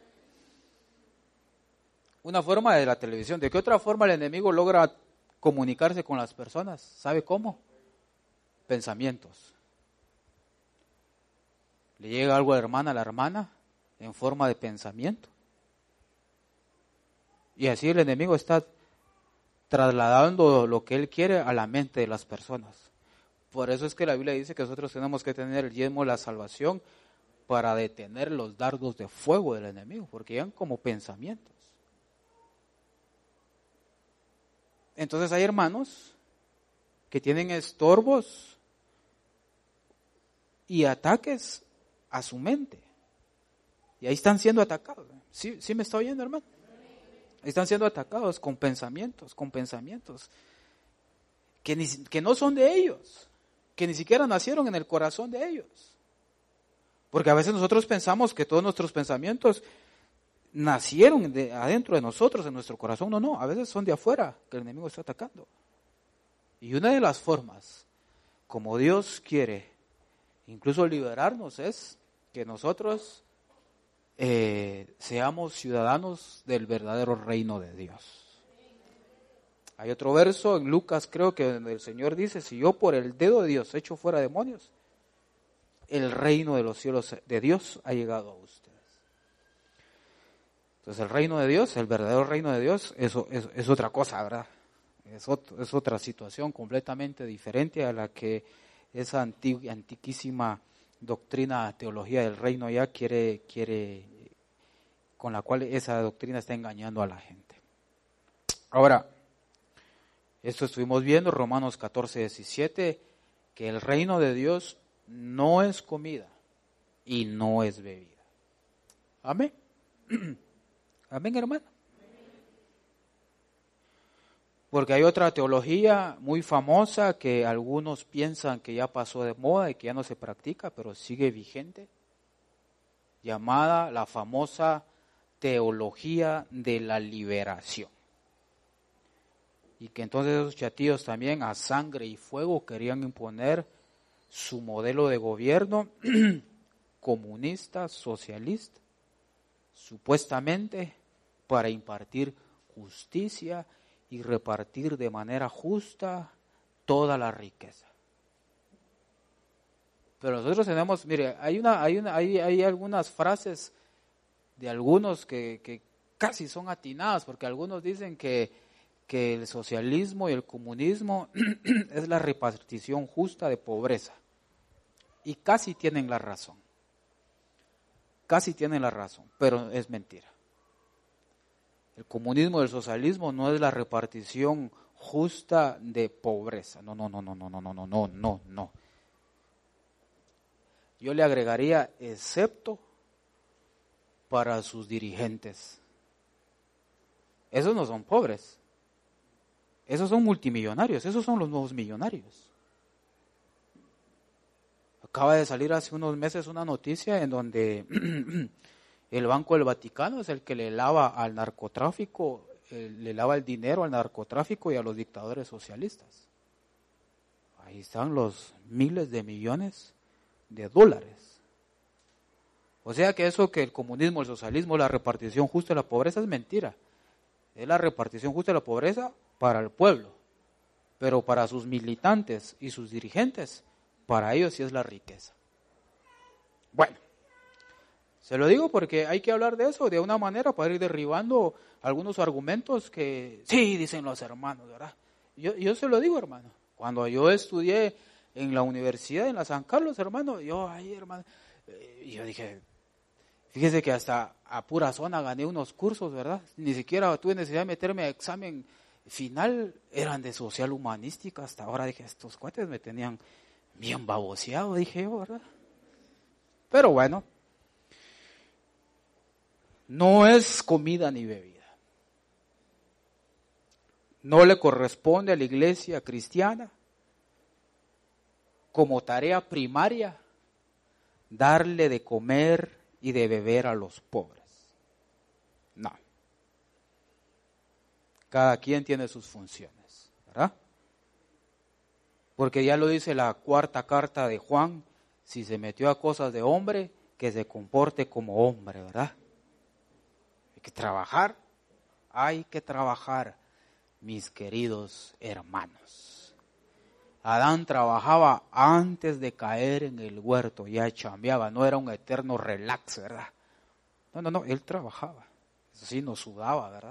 Speaker 1: Una forma de la televisión. ¿De qué otra forma el enemigo logra comunicarse con las personas? ¿Sabe cómo? Pensamientos. Le llega algo a la hermana, a la hermana, en forma de pensamiento. Y así el enemigo está trasladando lo que él quiere a la mente de las personas. Por eso es que la Biblia dice que nosotros tenemos que tener el yelmo de la salvación para detener los dardos de fuego del enemigo, porque llegan como pensamientos. Entonces hay hermanos que tienen estorbos y ataques a su mente. Y ahí están siendo atacados. ¿Sí, sí me está oyendo, hermano? Están siendo atacados con pensamientos, con pensamientos que, ni, que no son de ellos, que ni siquiera nacieron en el corazón de ellos. Porque a veces nosotros pensamos que todos nuestros pensamientos nacieron de adentro de nosotros, en nuestro corazón. No, no, a veces son de afuera que el enemigo está atacando. Y una de las formas, como Dios quiere incluso liberarnos, es que nosotros Eh, seamos ciudadanos del verdadero reino de Dios. Hay otro verso en Lucas, creo que donde el Señor dice, si yo por el dedo de Dios echo fuera demonios, el reino de los cielos de Dios ha llegado a ustedes. Entonces el reino de Dios, el verdadero reino de Dios, eso es, es otra cosa, ¿verdad? Es, otro, es otra situación completamente diferente a la que esa antigua, antiquísima doctrina, teología del reino ya quiere, quiere, con la cual esa doctrina está engañando a la gente. Ahora, esto estuvimos viendo, Romanos catorce, diecisiete, que el reino de Dios no es comida y no es bebida. Amén. Amén, hermano. Porque hay otra teología muy famosa que algunos piensan que ya pasó de moda y que ya no se practica, pero sigue vigente, llamada la famosa teología de la liberación. Y que entonces esos chatillos también a sangre y fuego querían imponer su modelo de gobierno comunista, socialista, supuestamente para impartir justicia y repartir de manera justa toda la riqueza. Pero nosotros tenemos, mire, hay una, hay una, hay, hay algunas frases de algunos que, que casi son atinadas, porque algunos dicen que, que el socialismo y el comunismo es la repartición justa de pobreza. Y casi tienen la razón. Casi tienen la razón, pero es mentira. El comunismo y el socialismo no es la repartición justa de pobreza. No, no, no, no, no, no, no, no, no, no, no. Yo le agregaría, excepto para sus dirigentes. Esos no son pobres. Esos son multimillonarios, esos son los nuevos millonarios. Acaba de salir hace unos meses una noticia en donde el Banco del Vaticano es el que le lava al narcotráfico, eh, le lava el dinero al narcotráfico y a los dictadores socialistas. Ahí están los miles de millones de dólares. O sea que eso que el comunismo, el socialismo, la repartición justa de la pobreza es mentira. Es la repartición justa de la pobreza para el pueblo, pero para sus militantes y sus dirigentes, para ellos sí es la riqueza. Bueno, se lo digo porque hay que hablar de eso de una manera para ir derribando algunos argumentos que sí dicen los hermanos, ¿verdad? Yo, yo se lo digo, hermano. Cuando yo estudié en la universidad, en la San Carlos, hermano, yo ahí, hermano, eh, yo dije, fíjese que hasta a pura zona gané unos cursos, ¿verdad? Ni siquiera tuve necesidad de meterme a examen final, eran de social humanística. Hasta ahora dije, estos cuates me tenían bien baboseado, dije yo, ¿verdad? Pero bueno, no es comida ni bebida. No le corresponde a la iglesia cristiana como tarea primaria darle de comer y de beber a los pobres. No. Cada quien tiene sus funciones, ¿verdad? Porque ya lo dice la cuarta carta de Juan, si se metió a cosas de hombre, que se comporte como hombre, ¿verdad? Hay que trabajar, hay que trabajar, mis queridos hermanos. Adán trabajaba antes de caer en el huerto, ya chambeaba, no era un eterno relax, ¿verdad? No, no, no, él trabajaba, eso sí, no sudaba, ¿verdad?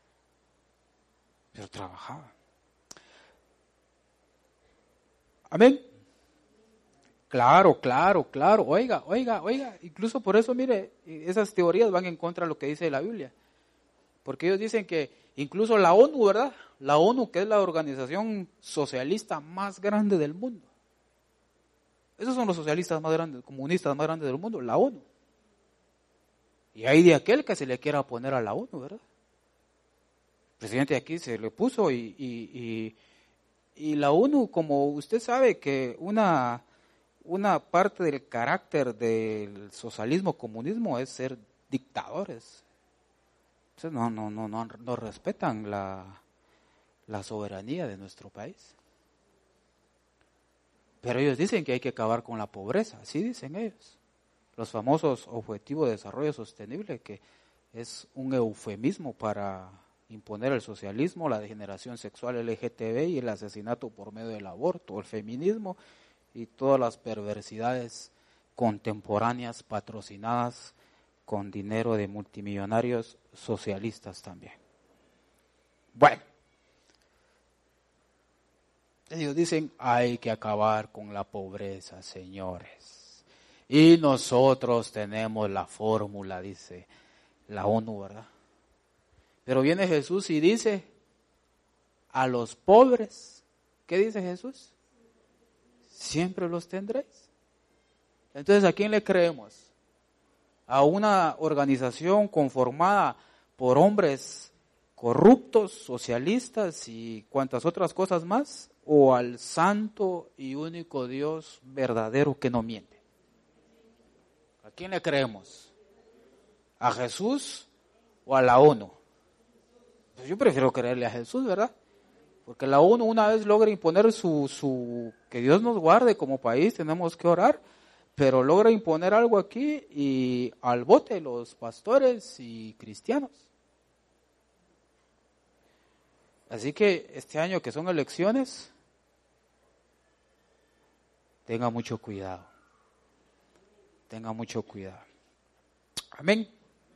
Speaker 1: Pero trabajaba. Amén. Claro, claro, claro. Oiga, oiga, oiga. Incluso por eso, mire, esas teorías van en contra de lo que dice la Biblia. Porque ellos dicen que incluso la ONU, ¿verdad? La ONU, que es la organización socialista más grande del mundo. Esos son los socialistas más grandes, comunistas más grandes del mundo, la ONU. Y hay de aquel que se le quiera poner a la ONU, ¿verdad? El presidente de aquí se le puso y... y, y Y la ONU, como usted sabe que una, una parte del carácter del socialismo, comunismo es ser dictadores. Entonces no, no, no, no, no respetan la, la soberanía de nuestro país. Pero ellos dicen que hay que acabar con la pobreza, así dicen ellos. Los famosos Objetivos de Desarrollo Sostenible, que es un eufemismo para imponer el socialismo, la degeneración sexual L G T B y el asesinato por medio del aborto, el feminismo y todas las perversidades contemporáneas patrocinadas con dinero de multimillonarios socialistas también. Bueno, ellos dicen, hay que acabar con la pobreza, señores. Y nosotros tenemos la fórmula, dice la ONU, ¿verdad? Pero viene Jesús y dice, a los pobres, ¿qué dice Jesús? Siempre los tendréis. Entonces, ¿a quién le creemos? ¿A una organización conformada por hombres corruptos, socialistas y cuantas otras cosas más? ¿O al santo y único Dios verdadero que no miente? ¿A quién le creemos? ¿A Jesús o a la ONU? Pues yo prefiero creerle a Jesús, ¿verdad? Porque la ONU una vez logra imponer su, su, que Dios nos guarde como país, tenemos que orar, pero logra imponer algo aquí y al bote los pastores y cristianos. Así que este año que son elecciones, tenga mucho cuidado, tenga mucho cuidado. Amén.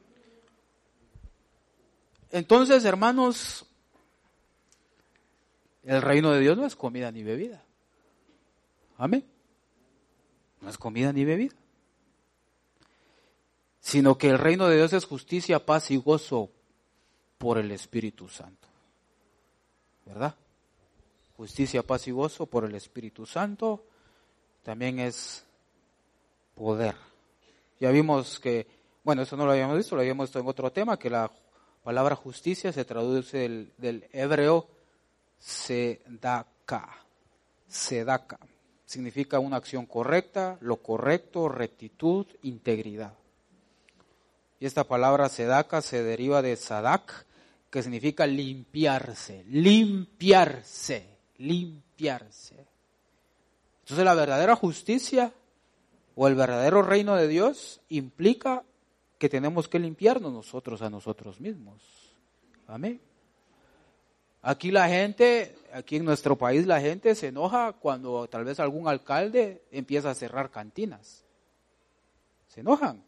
Speaker 1: Entonces, hermanos, el reino de Dios no es comida ni bebida. Amén. No es comida ni bebida. Sino que el reino de Dios es justicia, paz y gozo por el Espíritu Santo. ¿Verdad? Justicia, paz y gozo por el Espíritu Santo. También es poder. Ya vimos que, bueno, eso no lo habíamos visto, lo habíamos visto en otro tema, que la palabra justicia se traduce del, del hebreo sedaka. Sedaka. Significa una acción correcta, lo correcto, rectitud, integridad. Y esta palabra sedaka se deriva de sadak, que significa limpiarse, limpiarse, limpiarse. Entonces la verdadera justicia o el verdadero reino de Dios implica que tenemos que limpiarnos nosotros a nosotros mismos. Amén. Aquí la gente, aquí en nuestro país la gente se enoja cuando tal vez algún alcalde empieza a cerrar cantinas. Se enojan.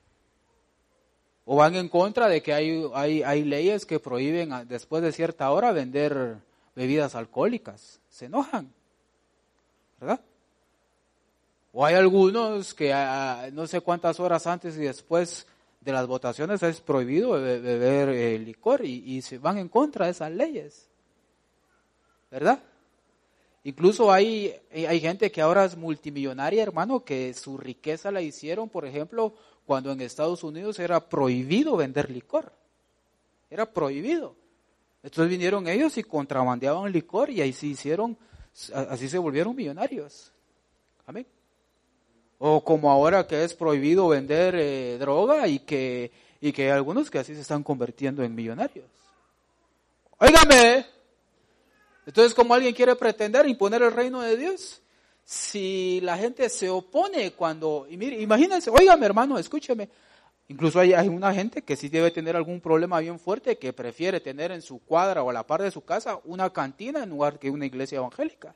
Speaker 1: O van en contra de que hay, hay, hay leyes que prohíben después de cierta hora vender bebidas alcohólicas. Se enojan. ¿Verdad? O hay algunos que a, no sé cuántas horas antes y después de las votaciones es prohibido beber eh, licor y, y se van en contra de esas leyes. ¿Verdad? Incluso hay, hay gente que ahora es multimillonaria, hermano, que su riqueza la hicieron, por ejemplo, cuando en Estados Unidos era prohibido vender licor. Era prohibido. Entonces vinieron ellos y contrabandeaban licor y ahí se hicieron, así se volvieron millonarios. Amén. O como ahora que es prohibido vender eh, droga y que, y que hay algunos que así se están convirtiendo en millonarios. Óigame. Entonces, ¿cómo alguien quiere pretender imponer el reino de Dios? Si la gente se opone cuando, y mire, imagínense, óigame hermano, escúcheme, incluso hay, hay una gente que sí debe tener algún problema bien fuerte que prefiere tener en su cuadra o a la par de su casa una cantina en lugar que una iglesia evangélica.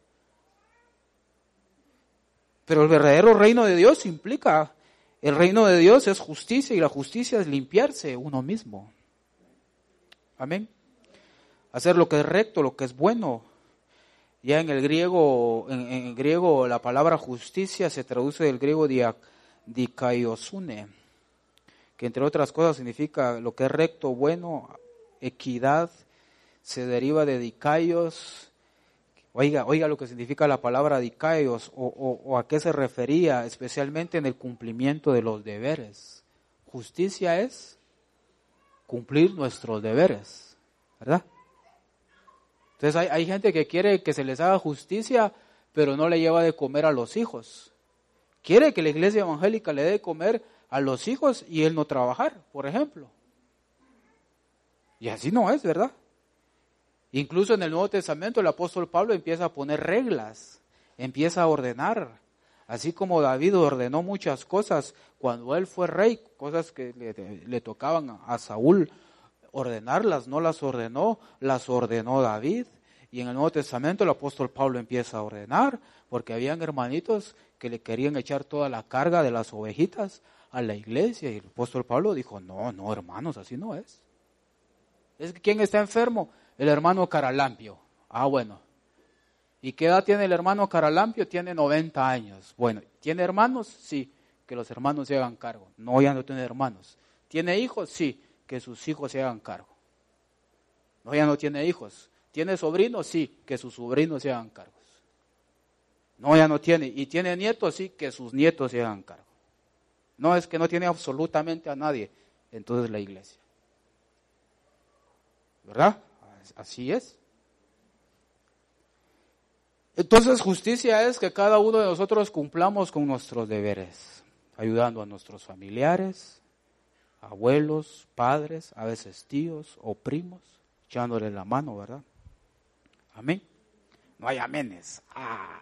Speaker 1: Pero el verdadero reino de Dios implica, el reino de Dios es justicia y la justicia es limpiarse uno mismo. Amén. Hacer lo que es recto, lo que es bueno. Ya en el griego, en, en el griego la palabra justicia se traduce del griego dia, dikaiosune, que entre otras cosas significa lo que es recto, bueno, equidad, se deriva de dikaios. Oiga, oiga lo que significa la palabra dikaios o, o, o a qué se refería, especialmente en el cumplimiento de los deberes. Justicia es cumplir nuestros deberes, ¿verdad? Entonces hay, hay gente que quiere que se les haga justicia, pero no le lleva de comer a los hijos. Quiere que la iglesia evangélica le dé de comer a los hijos y él no trabajar, por ejemplo. Y así no es, ¿verdad? Incluso en el Nuevo Testamento el apóstol Pablo empieza a poner reglas, empieza a ordenar. Así como David ordenó muchas cosas cuando él fue rey, cosas que le, le tocaban a Saúl ordenarlas, no las ordenó, las ordenó David. Y en el Nuevo Testamento el apóstol Pablo empieza a ordenar, porque habían hermanitos que le querían echar toda la carga de las ovejitas a la iglesia. Y el apóstol Pablo dijo, no, no hermanos, así no es. ¿Es que quién está enfermo? El hermano Caralampio. Ah, bueno. ¿Y qué edad tiene el hermano Caralampio? Tiene noventa años. Bueno, ¿tiene hermanos? Sí, que los hermanos se hagan cargo. No, ya no tiene hermanos. ¿Tiene hijos? Sí, que sus hijos se hagan cargo. No, ya no tiene hijos. ¿Tiene sobrinos? Sí, que sus sobrinos se hagan cargos. No, ya no tiene. ¿Y tiene nietos? Sí, que sus nietos se hagan cargo. No, es que no tiene absolutamente a nadie. Entonces la iglesia. ¿Verdad? Así es. Entonces justicia es que cada uno de nosotros cumplamos con nuestros deberes, ayudando a nuestros familiares, abuelos, padres, a veces tíos o primos, echándole la mano, ¿verdad? Amén. No hay amenes. Ah.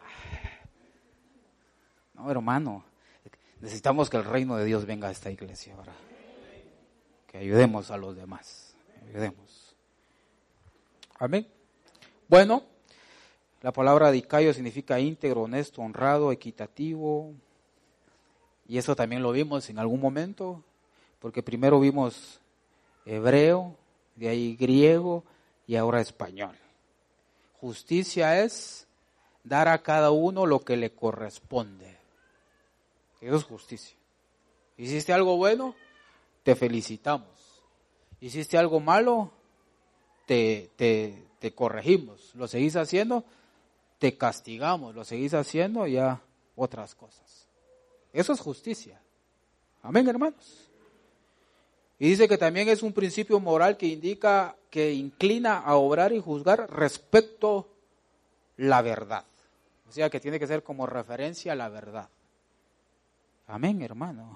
Speaker 1: No, hermano, necesitamos que el reino de Dios venga a esta iglesia, ¿verdad? Que ayudemos a los demás, ayudemos. Amén. Bueno, la palabra dicayo significa íntegro, honesto, honrado, equitativo. Y eso también lo vimos en algún momento, porque primero vimos hebreo, de ahí griego y ahora español. Justicia es dar a cada uno lo que le corresponde. Eso es justicia. ¿Hiciste algo bueno? Te felicitamos. ¿Hiciste algo malo? Te, te, te corregimos. ¿Lo seguís haciendo? Te castigamos. ¿Lo seguís haciendo? Ya otras cosas. Eso es justicia. Amén, hermanos. Y dice que también es un principio moral que indica, que inclina a obrar y juzgar respecto la verdad. O sea que tiene que ser como referencia a la verdad. Amén, hermano.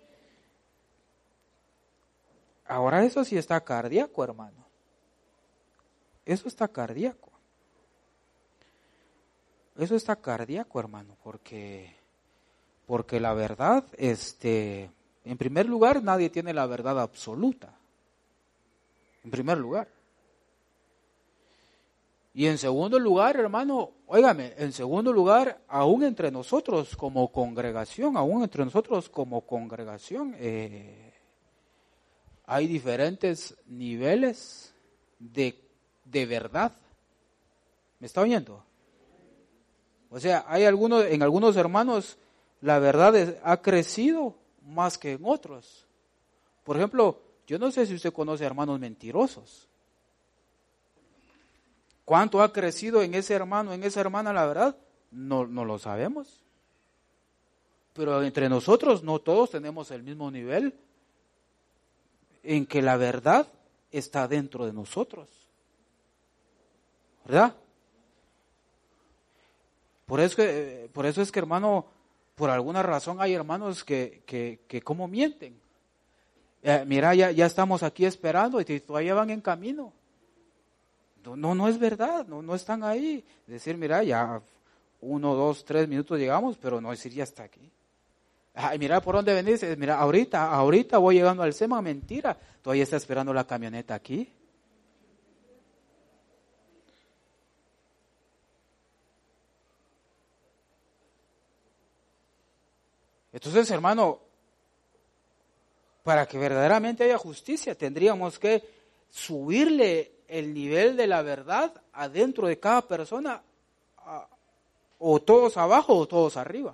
Speaker 1: Ahora eso sí está cardíaco, hermano. Eso está cardíaco. Eso está cardíaco, hermano, porque, porque la verdad, este, en primer lugar, nadie tiene la verdad absoluta. En primer lugar. Y en segundo lugar, hermano, óigame, en segundo lugar, aún entre nosotros como congregación, aún entre nosotros como congregación, eh, hay diferentes niveles de, de verdad. ¿Me está oyendo? O sea, hay algunos, en algunos hermanos la verdad es, ha crecido más que en otros. Por ejemplo, yo no sé si usted conoce hermanos mentirosos. ¿Cuánto ha crecido en ese hermano, en esa hermana la verdad? No, no lo sabemos. Pero entre nosotros no todos tenemos el mismo nivel en que la verdad está dentro de nosotros. ¿Verdad? Por eso, que, por eso es que, hermano, por alguna razón hay hermanos que, que, que ¿cómo mienten? Eh, mira, ya, ya estamos aquí esperando y todavía van en camino. No, no es verdad, no, no están ahí. Decir, mira, ya uno, dos, tres minutos llegamos, pero no decir ya está aquí. Ay, mira, ¿por dónde venís? Mira, ahorita, ahorita voy llegando al SEMA, mentira. Todavía está esperando la camioneta aquí. Entonces, hermano, para que verdaderamente haya justicia, tendríamos que subirle el nivel de la verdad adentro de cada persona, a, o todos abajo o todos arriba.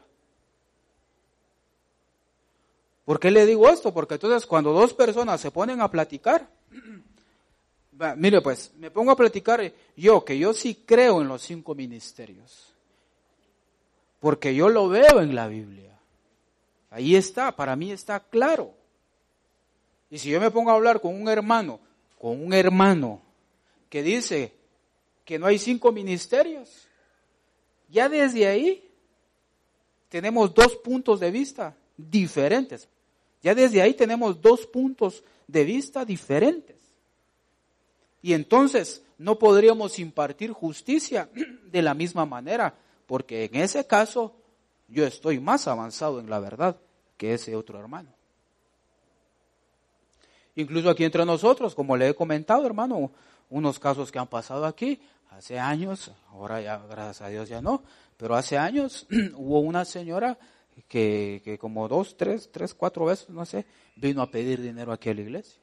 Speaker 1: ¿Por qué le digo esto? Porque entonces cuando dos personas se ponen a platicar, mire pues, me pongo a platicar yo, que yo sí creo en los cinco ministerios, porque yo lo veo en la Biblia. Ahí está, para mí está claro. Y si yo me pongo a hablar con un hermano, con un hermano que dice que no hay cinco ministerios, ya desde ahí tenemos dos puntos de vista diferentes. Ya desde ahí tenemos dos puntos de vista diferentes. Y entonces no podríamos impartir justicia de la misma manera, porque en ese caso yo estoy más avanzado en la verdad que ese otro hermano. Incluso aquí entre nosotros, como le he comentado, hermano, unos casos que han pasado aquí, hace años, ahora ya, gracias a Dios ya no, pero hace años hubo una señora que, que como dos, tres, tres, cuatro veces, no sé, vino a pedir dinero aquí a la iglesia.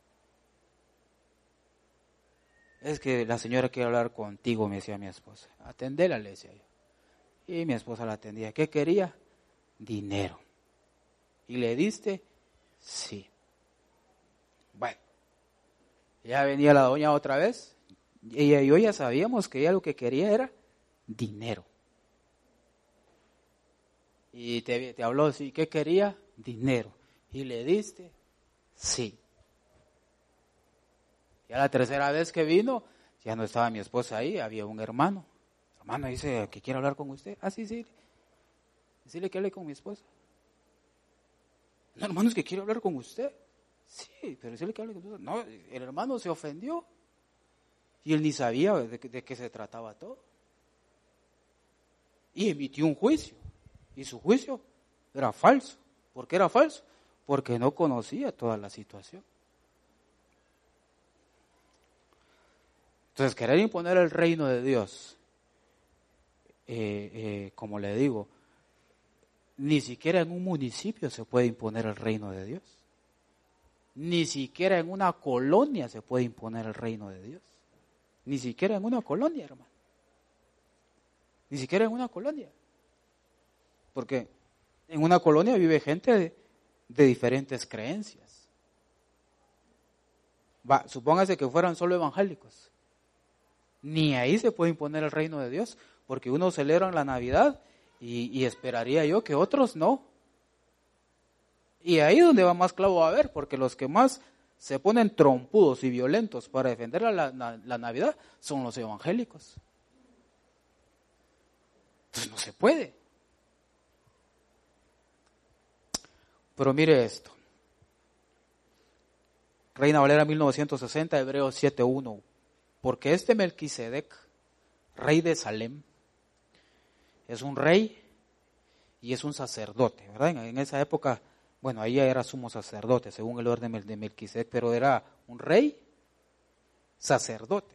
Speaker 1: Es que la señora quiere hablar contigo, me decía mi esposa. Atendela, le decía yo. Y mi esposa la atendía. ¿Qué quería? Dinero. ¿Y le diste? Sí. Bueno, ya venía la doña otra vez. Ella y yo ya sabíamos que ella lo que quería era dinero. Y te, te habló así, ¿qué quería? Dinero. ¿Y le diste? Sí. Ya la tercera vez que vino, ya no estaba mi esposa ahí, había un hermano. Hermano dice que quiere hablar con usted. Ah, sí, sí. Decirle que hable con mi esposa. No, hermano, es que quiere hablar con usted. Sí, pero decirle que hable con usted. No, el hermano se ofendió. Y él ni sabía de, de qué se trataba todo. Y emitió un juicio. Y su juicio era falso. ¿Por qué era falso? Porque no conocía toda la situación. Entonces, querer imponer el reino de Dios, eh, eh, como le digo, ni siquiera en un municipio se puede imponer el reino de Dios. Ni siquiera en una colonia se puede imponer el reino de Dios. Ni siquiera en una colonia, hermano. Ni siquiera en una colonia. Porque en una colonia vive gente de, de diferentes creencias. Va, supóngase que fueran solo evangélicos. Ni ahí se puede imponer el reino de Dios, porque unos celebran la Navidad y, y esperaría yo que otros no. Y ahí es donde va más clavo a ver, porque los que más se ponen trompudos y violentos para defender la, la, la Navidad son los evangélicos. Entonces no se puede. Pero mire esto. Reina Valera mil novecientos sesenta, Hebreos siete uno. Porque este Melquisedec, rey de Salem, es un rey y es un sacerdote, ¿verdad? En, en esa época, bueno, ahí era sumo sacerdote, según el orden de Melquisedec, pero era un rey sacerdote.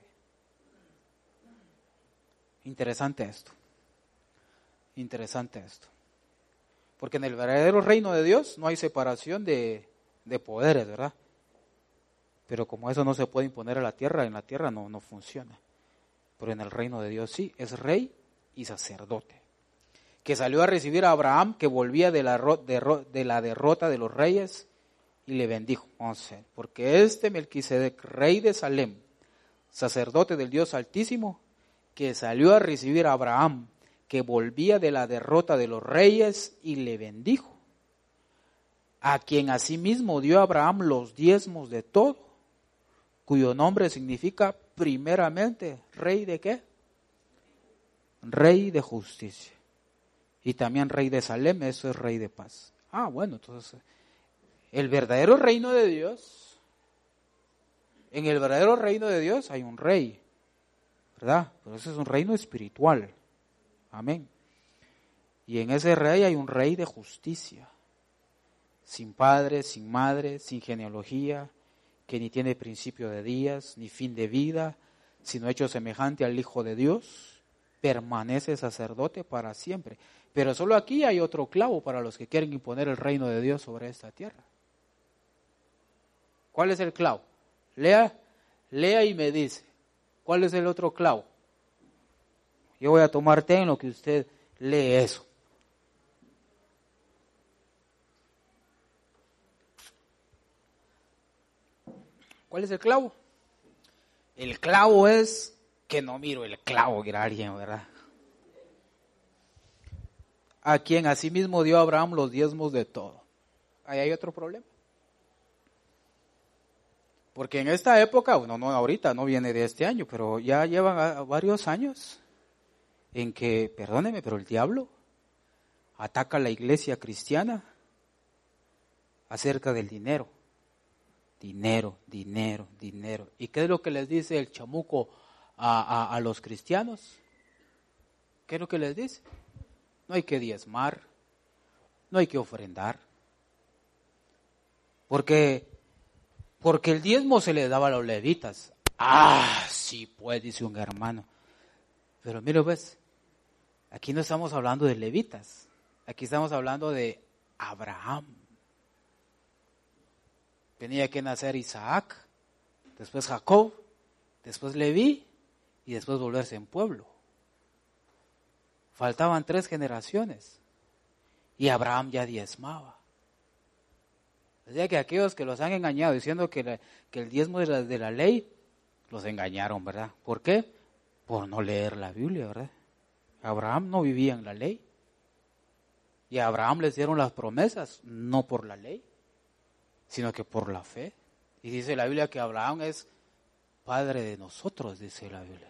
Speaker 1: Interesante esto. Interesante esto. Porque en el verdadero reino de Dios no hay separación de, de poderes, ¿verdad? Pero como eso no se puede imponer a la tierra, en la tierra no, no funciona. Pero en el reino de Dios sí, es rey y sacerdote. Que salió a recibir a Abraham, que volvía de la, de, de la derrota de los reyes, y le bendijo. Vamos a ver, porque este Melquisedec, rey de Salem, sacerdote del Dios Altísimo, que salió a recibir a Abraham, que volvía de la derrota de los reyes, y le bendijo. A quien asimismo dio a Abraham los diezmos de todo, cuyo nombre significa primeramente, ¿rey de qué? Rey de justicia. Y también rey de Salem, eso es rey de paz. Ah, bueno, entonces, el verdadero reino de Dios, en el verdadero reino de Dios hay un rey, ¿verdad? Pero ese es un reino espiritual. Amén. Y en ese rey hay un rey de justicia, sin padre, sin madre, sin genealogía, que ni tiene principio de días, ni fin de vida, sino hecho semejante al Hijo de Dios, permanece sacerdote para siempre. Pero solo aquí hay otro clavo para los que quieren imponer el reino de Dios sobre esta tierra. ¿Cuál es el clavo? Lea, lea y me dice, ¿cuál es el otro clavo? Yo voy a tomar té en lo que usted lee eso. ¿Cuál es el clavo? El clavo es que no miro el clavo, que era alguien, ¿verdad? A quien asimismo dio a Abraham los diezmos de todo. Ahí hay otro problema. Porque en esta época, bueno, no ahorita, no viene de este año, pero ya llevan varios años en que, perdóneme, pero el diablo ataca a la iglesia cristiana acerca del dinero. Dinero, dinero, dinero. ¿Y qué es lo que les dice el chamuco a, a, a los cristianos? ¿Qué es lo que les dice? No hay que diezmar, no hay que ofrendar. Porque Porque el diezmo se le daba a los levitas. Ah, sí, pues, dice un hermano. Pero mire, pues, aquí no estamos hablando de levitas. Aquí estamos hablando de Abraham. Tenía que nacer Isaac, después Jacob, después Leví y después volverse en pueblo. Faltaban tres generaciones y Abraham ya diezmaba. O sea que aquellos que los han engañado diciendo que, la, que el diezmo de la, de la ley, los engañaron, ¿verdad? ¿Por qué? Por no leer la Biblia, ¿verdad? Abraham no vivía en la ley. Y a Abraham les dieron las promesas, no por la ley, sino que por la fe. Y dice la Biblia que Abraham es padre de nosotros, dice la Biblia.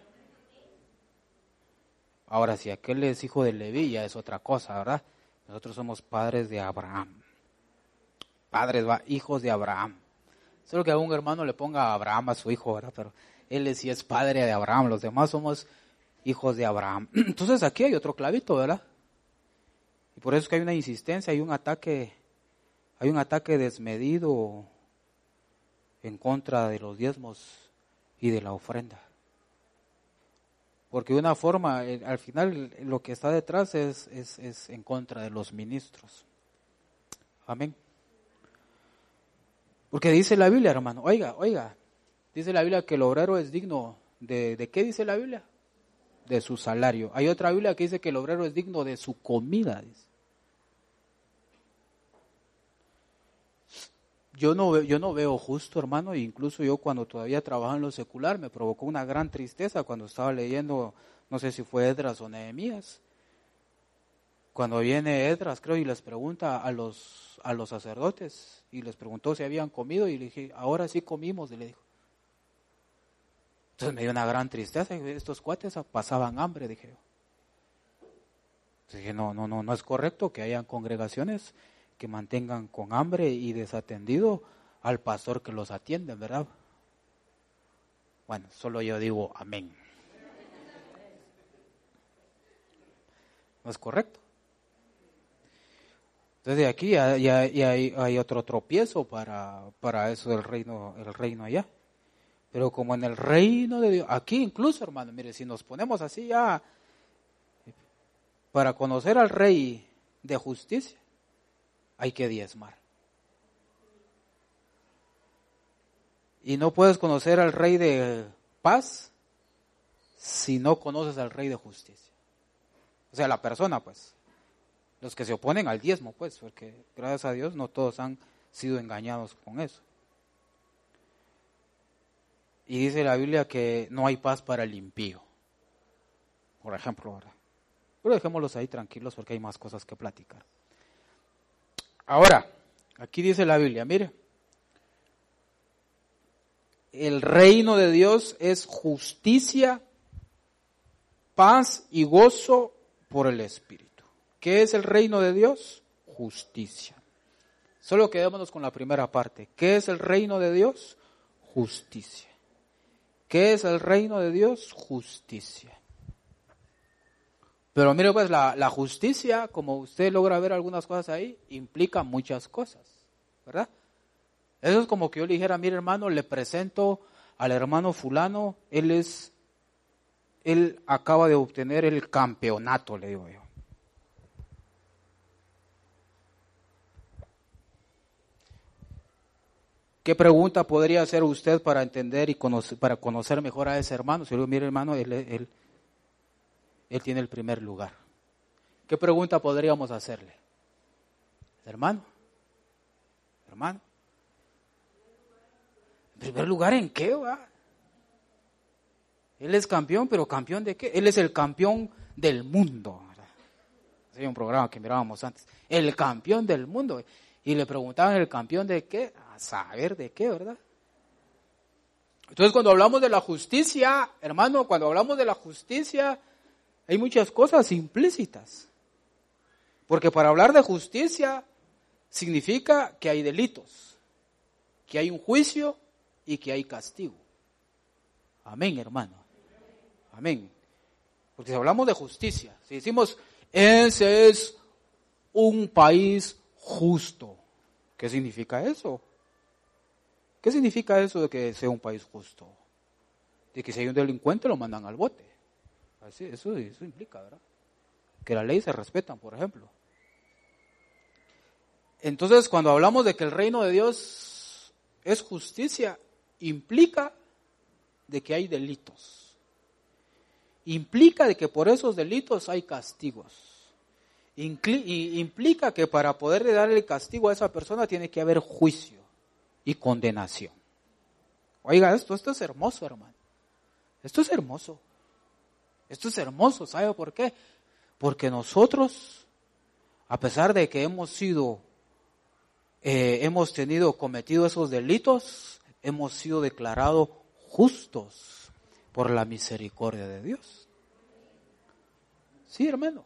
Speaker 1: Ahora, si aquel es hijo de Leví, ya es otra cosa, ¿verdad? Nosotros somos padres de Abraham. Padres, va, hijos de Abraham. Solo que a un hermano le ponga a Abraham a su hijo, ¿verdad? Pero él sí es padre de Abraham, los demás somos hijos de Abraham. Entonces aquí hay otro clavito, ¿verdad? Y por eso es que hay una insistencia, hay un ataque, hay un ataque desmedido en contra de los diezmos y de la ofrenda. Porque de una forma, al final lo que está detrás es, es, es en contra de los ministros. Amén. Porque dice la Biblia, hermano, oiga, oiga, dice la Biblia que el obrero es digno de, ¿de qué dice la Biblia? De su salario. Hay otra Biblia que dice que el obrero es digno de su comida, dice. Yo no, yo no veo justo, hermano, e incluso yo cuando todavía trabajaba en lo secular me provocó una gran tristeza cuando estaba leyendo, no sé si fue Esdras o Nehemías. Cuando viene Esdras, creo, y les pregunta a los, a los sacerdotes, y les preguntó si habían comido, y le dije, ahora sí comimos, y le dijo. Entonces me dio una gran tristeza, y estos cuates pasaban hambre, dije yo. Entonces dije, no, no, no, no es correcto que hayan congregaciones que mantengan con hambre y desatendido al pastor que los atiende, ¿verdad? Bueno, solo yo digo amén. No es correcto. Entonces de aquí ya, ya, ya hay, hay otro tropiezo para, para eso del reino, el reino allá. Pero como en el reino de Dios, aquí incluso, hermano, mire, si nos ponemos así ya, para conocer al Rey de justicia, hay que diezmar. Y no puedes conocer al Rey de paz si no conoces al Rey de justicia. O sea, la persona, pues. Los que se oponen al diezmo, pues, porque gracias a Dios no todos han sido engañados con eso. Y dice la Biblia que no hay paz para el impío, por ejemplo, ¿verdad? Pero dejémoslos ahí tranquilos porque hay más cosas que platicar. Ahora, aquí dice la Biblia, mire, el reino de Dios es justicia, paz y gozo por el Espíritu. ¿Qué es el reino de Dios? Justicia. Solo quedémonos con la primera parte. ¿Qué es el reino de Dios? Justicia. ¿Qué es el reino de Dios? Justicia. Pero mire pues, la, la justicia, como usted logra ver algunas cosas ahí, implica muchas cosas, ¿verdad? Eso es como que yo le dijera, mire hermano, le presento al hermano fulano, él es, él acaba de obtener el campeonato, le digo yo. ¿Qué pregunta podría hacer usted para entender y conocer, para conocer mejor a ese hermano? Si yo digo, mire hermano, él, él, él tiene el primer lugar. ¿Qué pregunta podríamos hacerle? Hermano, hermano, ¿en primer lugar en qué va? Él es campeón, pero ¿campeón de qué? Él es el campeón del mundo. Hay un programa que mirábamos antes. El campeón del mundo. Y le preguntaban, ¿el campeón de qué? A saber de qué, ¿verdad? Entonces, cuando hablamos de la justicia, hermano, cuando hablamos de la justicia, hay muchas cosas implícitas. Porque para hablar de justicia significa que hay delitos, que hay un juicio y que hay castigo. Amén, hermano. Amén. Porque si hablamos de justicia, si decimos, ese es un país justo, ¿qué significa eso? ¿Qué significa eso de que sea un país justo? De que si hay un delincuente lo mandan al bote. Así, eso, eso implica, ¿verdad? Que las leyes se respetan, por ejemplo. Entonces, cuando hablamos de que el reino de Dios es justicia, implica de que hay delitos. Implica de que por esos delitos hay castigos. Incli- implica que para poder darle castigo a esa persona tiene que haber juicio y condenación. Oiga, esto, esto es hermoso, hermano. Esto es hermoso. Esto es hermoso, ¿sabe por qué? Porque nosotros, a pesar de que hemos sido, eh, hemos tenido, cometido esos delitos, hemos sido declarados justos por la misericordia de Dios. Sí, hermano.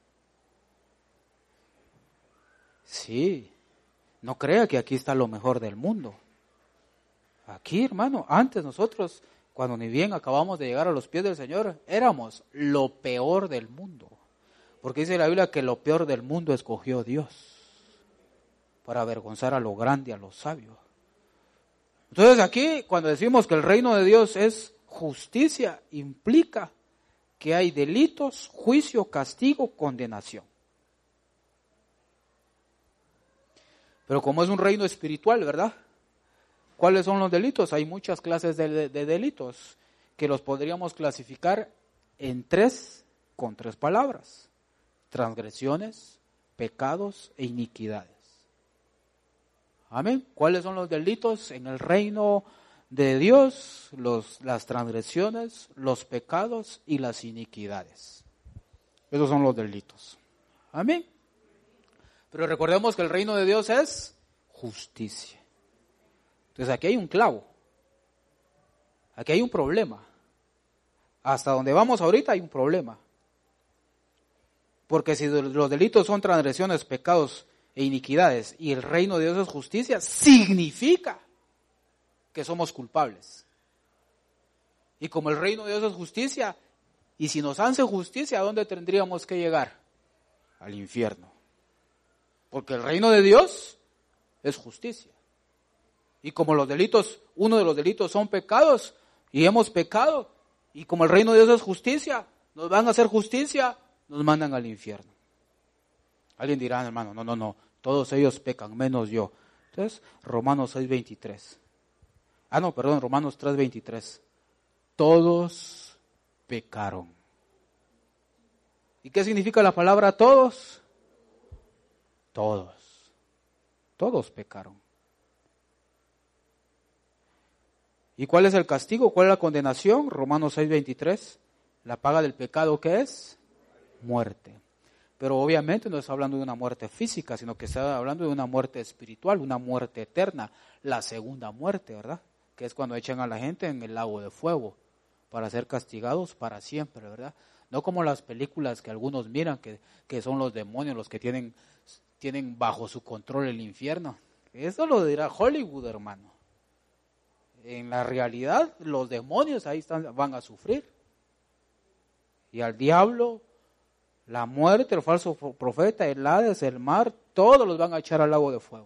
Speaker 1: Sí. No crea que aquí está lo mejor del mundo. Aquí, hermano, antes nosotros, cuando ni bien acabamos de llegar a los pies del Señor, éramos lo peor del mundo. Porque dice la Biblia que lo peor del mundo escogió Dios para avergonzar a lo grande, a lo sabio. Entonces aquí, cuando decimos que el reino de Dios es justicia, implica que hay delitos, juicio, castigo, condenación. Pero como es un reino espiritual, ¿verdad? ¿Cuáles son los delitos? Hay muchas clases de, de, de delitos que los podríamos clasificar en tres, con tres palabras. Transgresiones, pecados e iniquidades. Amén. ¿Cuáles son los delitos en el reino de Dios? Los, las transgresiones, los pecados y las iniquidades. Esos son los delitos. Amén. Pero recordemos que el reino de Dios es justicia. Entonces aquí hay un clavo. Aquí hay un problema. Hasta donde vamos ahorita hay un problema. Porque si los delitos son transgresiones, pecados e iniquidades y el reino de Dios es justicia, significa que somos culpables. Y como el reino de Dios es justicia, y si nos hace justicia, ¿a dónde tendríamos que llegar? Al infierno. Porque el reino de Dios es justicia. Y como los delitos, uno de los delitos son pecados, y hemos pecado, y como el reino de Dios es justicia, nos van a hacer justicia, nos mandan al infierno. Alguien dirá, hermano, no, no, no, todos ellos pecan, menos yo. Entonces, Romanos seis veintitrés. Ah, no, perdón, Romanos tres veintitrés. Todos pecaron. ¿Y qué significa la palabra todos? Todos. Todos pecaron. ¿Y cuál es el castigo? ¿Cuál es la condenación? Romanos seis veintitrés. La paga del pecado, ¿qué es? Muerte. Pero obviamente no está hablando de una muerte física, sino que está hablando de una muerte espiritual, una muerte eterna, la segunda muerte, ¿verdad? Que es cuando echan a la gente en el lago de fuego para ser castigados para siempre, ¿verdad? No como las películas que algunos miran, que, que son los demonios los que tienen, tienen bajo su control el infierno. Eso lo dirá Hollywood, hermano. En la realidad, los demonios ahí están, van a sufrir. Y al diablo, la muerte, el falso profeta, el Hades, el mar, todos los van a echar al lago de fuego.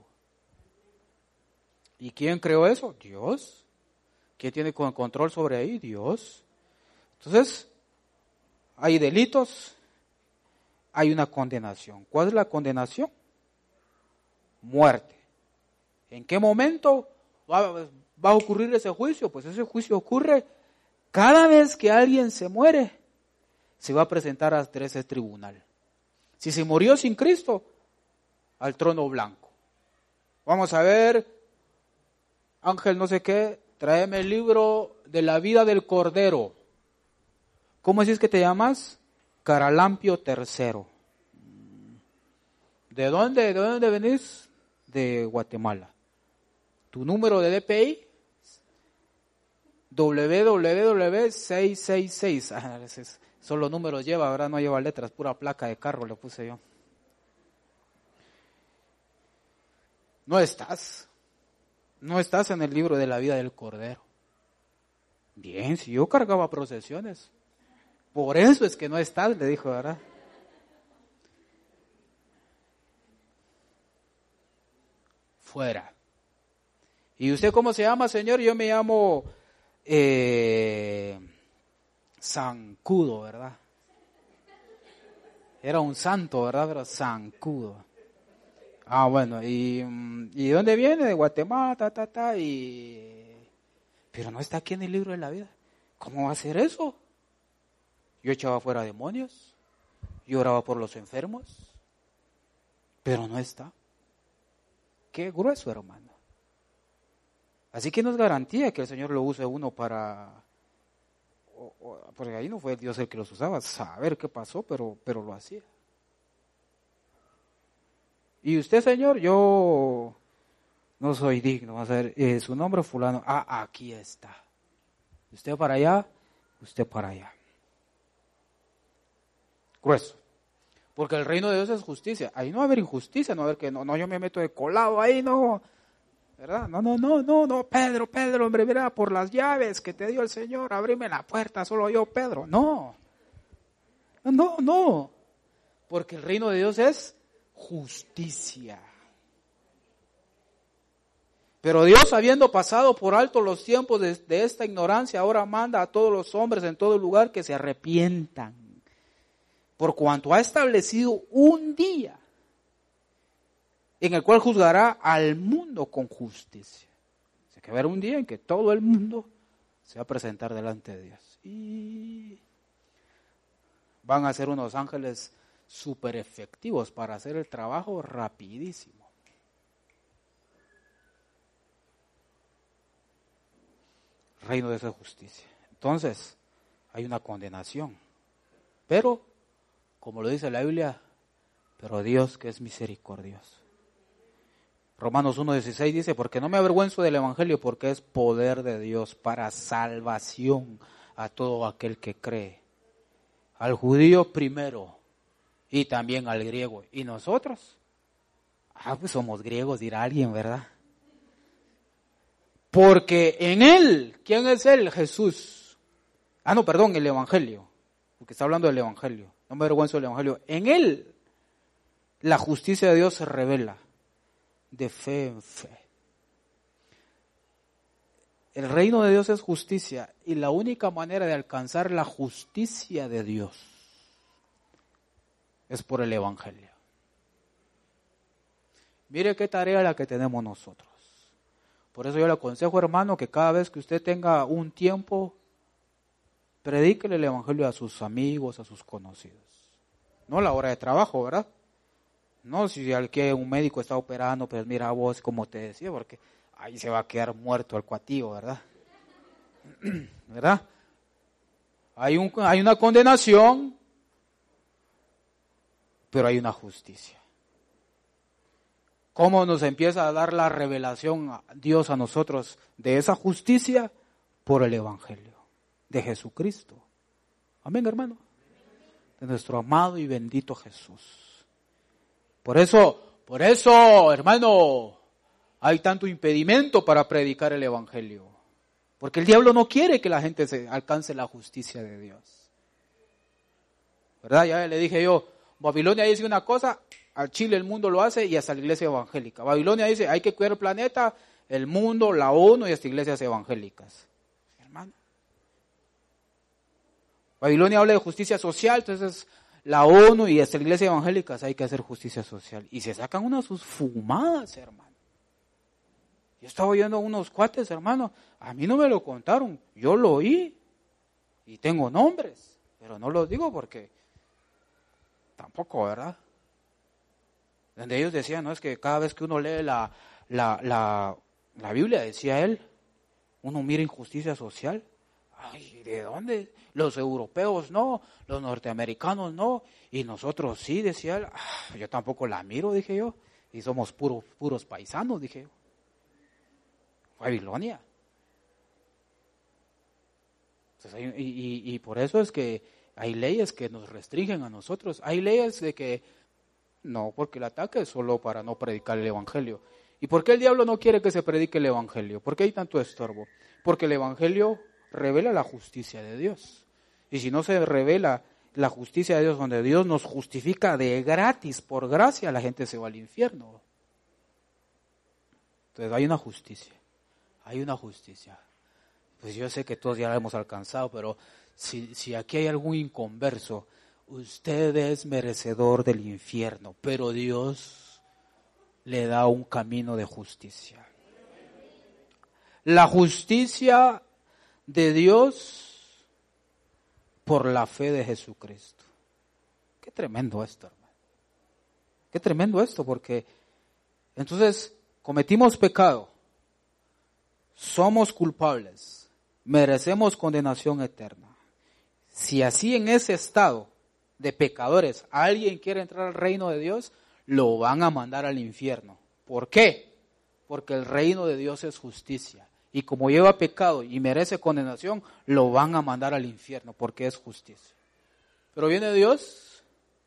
Speaker 1: ¿Y quién creó eso? Dios. ¿Quién tiene control sobre ahí? Dios. Entonces, hay delitos, hay una condenación. ¿Cuál es la condenación? Muerte. ¿En qué momento va, va a ocurrir ese juicio? Pues ese juicio ocurre cada vez que alguien se muere. Se va a presentar ante ese tribunal. Si se murió sin Cristo, al trono blanco. Vamos a ver, Ángel no sé qué, tráeme el libro de la vida del Cordero. ¿Cómo decís que te llamas? Caralampio tercero. ¿De dónde? ¿De dónde venís? De Guatemala. ¿Tu número de D P I? doble u doble u doble u seiscientos sesenta y seis. Ah, solo números lleva, ahora no lleva letras, pura placa de carro le puse yo. No estás. No estás en el libro de la vida del Cordero. Bien, si yo cargaba procesiones. Por eso es que no estás, le dijo, ¿verdad? Fuera. ¿Y usted cómo se llama, señor? Yo me llamo eh, Zancudo, ¿verdad? Era un santo, ¿verdad? Pero Zancudo. Ah, bueno, ¿y, ¿y de dónde viene? De Guatemala, ta, ta, ta, y... Pero no está aquí en el libro de la vida. ¿Cómo va a ser eso? Yo echaba fuera demonios, yo oraba por los enfermos, pero no está. Qué grueso, hermano. Así que no es garantía que el Señor lo use uno para... O, o, porque ahí no fue Dios el que los usaba, saber qué pasó, pero, pero lo hacía. Y usted, Señor, yo no soy digno. A ver, eh, su nombre fulano. Ah, aquí está. Usted para allá, usted para allá. Grueso. Porque el reino de Dios es justicia. Ahí no va a haber injusticia, no va a haber que, no, no, yo me meto de colado ahí, no. ¿Verdad? No, no, no, no, no, Pedro, Pedro, hombre, mira, por las llaves que te dio el Señor, abrime la puerta, solo yo, Pedro. No. No, no. Porque el reino de Dios es justicia. Pero Dios, habiendo pasado por alto los tiempos de, de esta ignorancia, ahora manda a todos los hombres en todo lugar que se arrepientan. Por cuanto ha establecido un día en el cual juzgará al mundo con justicia. O sea, que va a haber un día en que todo el mundo se va a presentar delante de Dios. Y van a ser unos ángeles súper efectivos para hacer el trabajo rapidísimo. Reino de esa justicia. Entonces, hay una condenación. Pero, como lo dice la Biblia, pero Dios que es misericordioso. Romanos uno dieciséis dice, porque no me avergüenzo del evangelio, porque es poder de Dios para salvación a todo aquel que cree. Al judío primero y también al griego. ¿Y nosotros? Ah, pues somos griegos, dirá alguien, ¿verdad? Porque en él, ¿quién es él? Jesús. Ah, no, perdón, el evangelio. Porque está hablando del evangelio. No me avergüenzo del evangelio. En él, la justicia de Dios se revela de fe en fe. El reino de Dios es justicia y la única manera de alcanzar la justicia de Dios es por el evangelio. Mire qué tarea la que tenemos nosotros. Por eso yo le aconsejo, hermano, que cada vez que usted tenga un tiempo, predíquele el evangelio a sus amigos, a sus conocidos. No a la hora de trabajo, ¿verdad? No si al que un médico está operando, pues mira vos, como te decía, porque ahí se va a quedar muerto el cuatillo, ¿verdad? ¿Verdad? Hay, un, hay una condenación, pero hay una justicia. ¿Cómo nos empieza a dar la revelación a Dios a nosotros de esa justicia? Por el evangelio de Jesucristo. Amén, hermano. De nuestro amado y bendito Jesús. Por eso, por eso, hermano, hay tanto impedimento para predicar el evangelio. Porque el diablo no quiere que la gente se alcance la justicia de Dios. ¿Verdad? Ya le dije yo, Babilonia dice una cosa, al Chile el mundo lo hace y hasta la iglesia evangélica. Babilonia dice, hay que cuidar el planeta, el mundo, la ONU y hasta iglesias evangélicas. Hermano. Babilonia habla de justicia social, entonces la ONU y hasta la iglesia evangélica hay que hacer justicia social. Y se sacan unas sus fumadas, hermano. Yo estaba oyendo a unos cuates, hermano, a mí no me lo contaron, yo lo oí y tengo nombres, pero no los digo porque tampoco, ¿verdad? Donde ellos decían, no, es que cada vez que uno lee la, la, la, la Biblia, decía él, uno mira injusticia social. Ay, ¿de dónde? Los europeos no, los norteamericanos no, y nosotros sí, decía él. Ah, yo tampoco la miro, dije yo, y somos puros, puros paisanos, dije yo. Babilonia. Entonces, hay, y, y, y por eso es que hay leyes que nos restringen a nosotros. Hay leyes de que, no, porque el ataque es solo para no predicar el evangelio. ¿Y por qué el diablo no quiere que se predique el evangelio? ¿Por qué hay tanto estorbo? Porque el evangelio revela la justicia de Dios. Y si no se revela la justicia de Dios, donde Dios nos justifica de gratis, por gracia, la gente se va al infierno. Entonces hay una justicia. Hay una justicia. Pues yo sé que todos ya la hemos alcanzado, pero si, si aquí hay algún inconverso, usted es merecedor del infierno, pero Dios le da un camino de justicia. La justicia de Dios por la fe de Jesucristo. Qué tremendo esto, hermano. Qué tremendo esto, porque entonces cometimos pecado, somos culpables, merecemos condenación eterna. Si así en ese estado de pecadores alguien quiere entrar al reino de Dios, lo van a mandar al infierno. ¿Por qué? Porque el reino de Dios es justicia. Y como lleva pecado y merece condenación, lo van a mandar al infierno porque es justicia. Pero viene Dios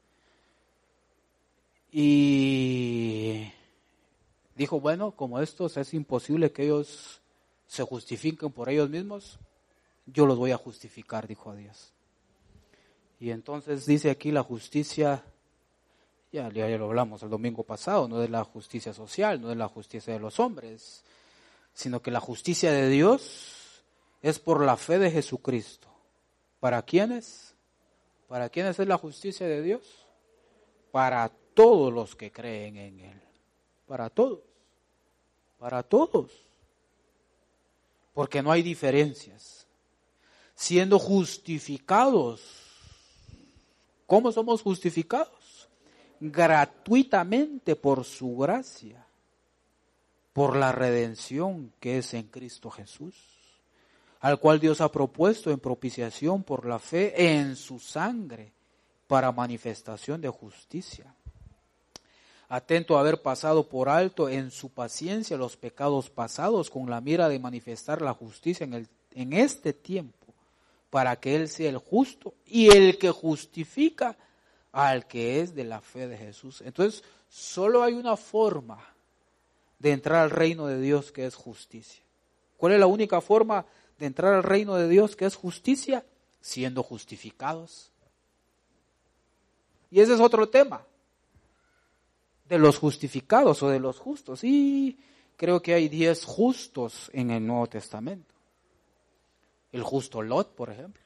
Speaker 1: y dijo, bueno, como estos es imposible que ellos se justifiquen por ellos mismos, yo los voy a justificar, dijo Dios. Y entonces dice aquí la justicia, ya, ya lo hablamos el domingo pasado, no es la justicia social, no es la justicia de los hombres, sino que la justicia de Dios es por la fe de Jesucristo. ¿Para quiénes? ¿Para quiénes es la justicia de Dios? Para todos los que creen en Él. Para todos. Para todos. Porque no hay diferencias. Siendo justificados. ¿Cómo somos justificados? Gratuitamente por su gracia. Por la redención que es en Cristo Jesús, al cual Dios ha propuesto en propiciación por la fe en su sangre, para manifestación de justicia. Atento a haber pasado por alto en su paciencia los pecados pasados, con la mira de manifestar la justicia en, el, en este tiempo, para que Él sea el justo y el que justifica al que es de la fe de Jesús. Entonces, solo hay una forma de entrar al reino de Dios, que es justicia. ¿Cuál es la única forma de entrar al reino de Dios, que es justicia? Siendo justificados. Y ese es otro tema, de los justificados o de los justos. Y creo que hay diez justos en el Nuevo Testamento. El justo Lot, por ejemplo.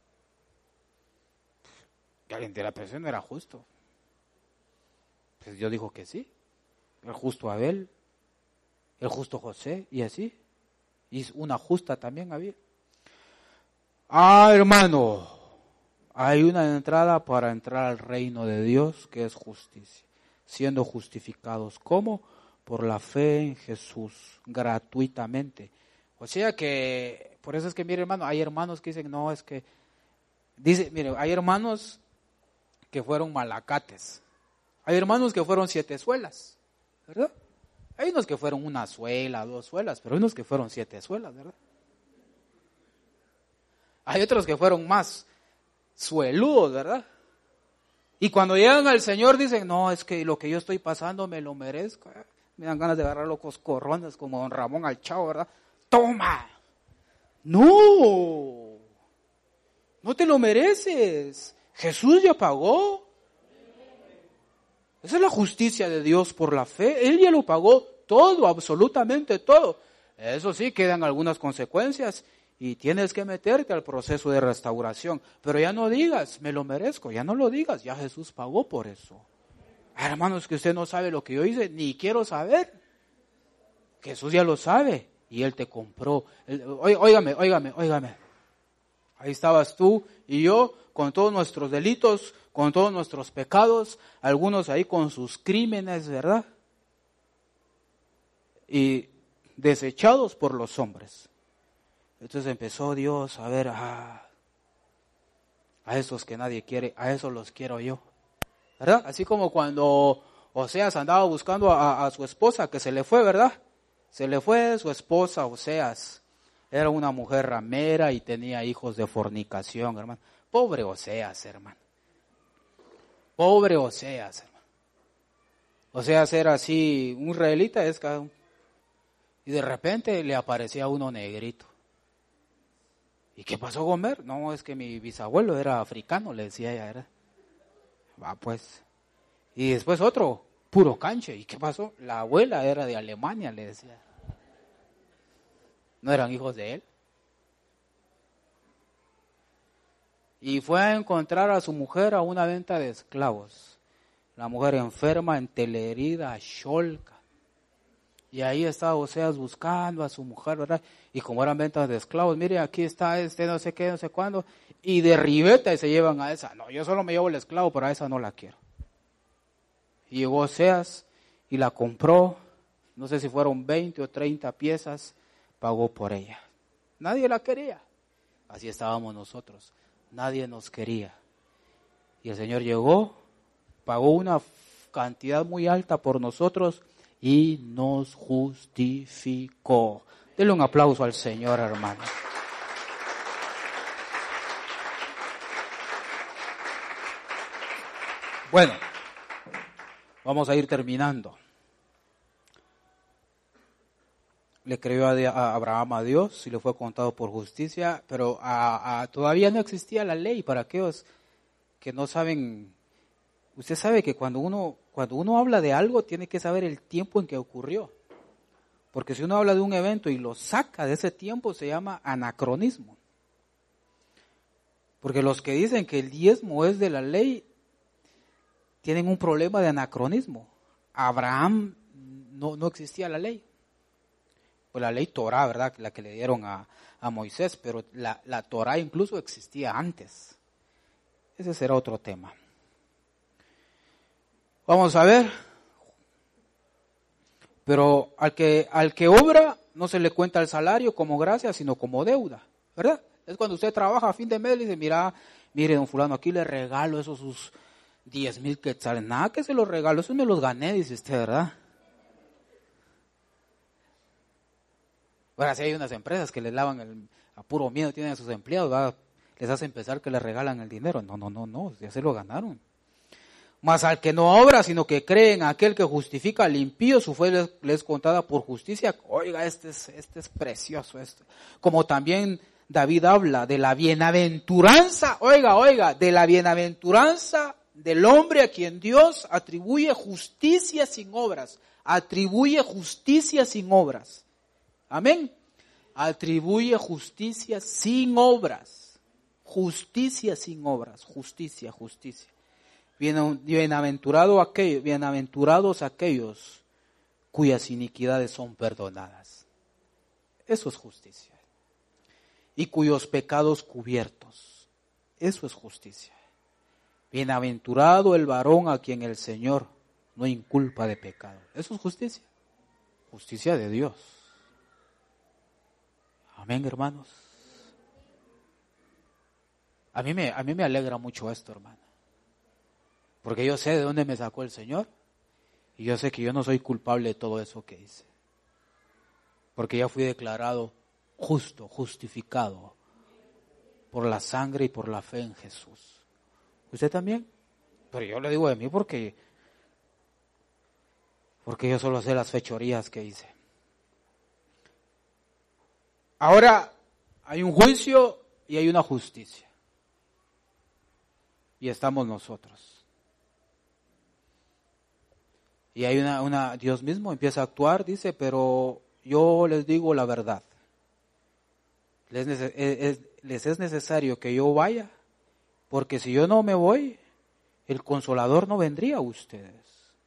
Speaker 1: Que alguien de la presión era justo. Pues Dios dijo que sí. El justo Abel, el justo José, y así. Y una justa también había. Ah, hermano, hay una entrada para entrar al reino de Dios, que es justicia. Siendo justificados. ¿Cómo? Por la fe en Jesús, gratuitamente. O sea que, por eso es que, mire hermano, hay hermanos que dicen, no, es que, dice, mire, hay hermanos que fueron malacates. Hay hermanos que fueron siete suelas, ¿verdad? Hay unos que fueron una suela, dos suelas, pero hay unos que fueron siete suelas, ¿verdad? Hay otros que fueron más sueludos, ¿verdad? Y cuando llegan al Señor dicen, no, es que lo que yo estoy pasando me lo merezco. ¿eh? Me dan ganas de agarrar los coscorrones como don Ramón al Chavo, ¿verdad? ¡Toma! ¡No! No te lo mereces. Jesús ya pagó. Esa es la justicia de Dios por la fe. Él ya lo pagó todo, absolutamente todo. Eso sí, quedan algunas consecuencias y tienes que meterte al proceso de restauración. Pero ya no digas, me lo merezco, ya no lo digas, ya Jesús pagó por eso. Ah, hermanos, que usted no sabe lo que yo hice, ni quiero saber. Jesús ya lo sabe y Él te compró. Él, óigame, óigame, óigame. Ahí estabas tú y yo con todos nuestros delitos, con todos nuestros pecados, algunos ahí con sus crímenes, ¿verdad? Y desechados por los hombres. Entonces empezó Dios a ver, ah, a esos que nadie quiere, a esos los quiero yo, ¿verdad? Así como cuando Oseas andaba buscando a, a su esposa, que se le fue, ¿verdad? Se le fue su esposa, Oseas. Era una mujer ramera y tenía hijos de fornicación, hermano. Pobre Oseas, hermano. Pobre Oseas, hermano. Oseas era así, un israelita es cada uno. Y de repente le aparecía uno negrito. ¿Y qué pasó con Gomer? No, es que mi bisabuelo era africano, le decía ella, ¿verdad? Va pues. Y después otro, puro canche. ¿Y qué pasó? La abuela era de Alemania, le decía. ¿No eran hijos de él? Y fue a encontrar a su mujer a una venta de esclavos. La mujer enferma, entelerida, sholca. Y ahí estaba Oseas buscando a su mujer, ¿verdad? Y como eran ventas de esclavos, mire, aquí está este, no sé qué, no sé cuándo. Y de ribeta y se llevan a esa. No, yo solo me llevo el esclavo, pero a esa no la quiero. Y llegó Oseas y la compró. No sé si fueron veinte o treinta piezas. Pagó por ella. Nadie la quería. Así estábamos nosotros. Nadie nos quería. Y el Señor llegó, pagó una cantidad muy alta por nosotros y nos justificó. Denle un aplauso al Señor, hermano. Bueno, vamos a ir terminando. Le creyó a, a Abraham a Dios y le fue contado por justicia, pero a, a, todavía no existía la ley para aquellos que no saben. Usted sabe que cuando uno, cuando uno habla de algo tiene que saber el tiempo en que ocurrió, porque si uno habla de un evento y lo saca de ese tiempo se llama anacronismo, porque los que dicen que el diezmo es de la ley tienen un problema de anacronismo. Abraham no, no existía la ley. Pues la ley Torá, ¿verdad? La que le dieron a, a Moisés, pero la, la Torá incluso existía antes. Ese será otro tema. Vamos a ver. Pero al que, al que obra no se le cuenta el salario como gracia, sino como deuda, ¿verdad? Es cuando usted trabaja a fin de mes y dice, mira, mire, don fulano, aquí le regalo esos sus diez mil quetzales. Nada que se los regalo, esos me los gané, dice usted, ¿verdad? Ahora sí hay unas empresas que les lavan el, a puro miedo, tienen a sus empleados, ¿verdad? Les hacen pensar que les regalan el dinero. No, no, no, no, ya se lo ganaron. Mas al que no obra, sino que cree en aquel que justifica al impío, su fe les, les contada por justicia. Oiga, este es, este es precioso. Este. Como también David habla de la bienaventuranza, oiga, oiga, de la bienaventuranza del hombre a quien Dios atribuye justicia sin obras. Atribuye justicia sin obras. Amén. Atribuye justicia sin obras. Justicia sin obras. Justicia, justicia. Bienaventurado aquellos, bienaventurados aquellos cuyas iniquidades son perdonadas. Eso es justicia. Y cuyos pecados cubiertos. Eso es justicia. Bienaventurado el varón a quien el Señor no inculpa de pecado. Eso es justicia. Justicia de Dios. Amén, hermanos. A mí me, a mí me alegra mucho esto, hermano. Porque yo sé de dónde me sacó el Señor. Y yo sé que yo no soy culpable de todo eso que hice. Porque ya fui declarado justo, justificado por la sangre y por la fe en Jesús. ¿Usted también? Pero yo le digo de mí porque, porque yo solo sé las fechorías que hice. Ahora hay un juicio y hay una justicia. Y estamos nosotros. Y hay una, una, Dios mismo empieza a actuar, dice, pero yo les digo la verdad. Les, es, les es necesario que yo vaya, porque si yo no me voy, el Consolador no vendría a ustedes.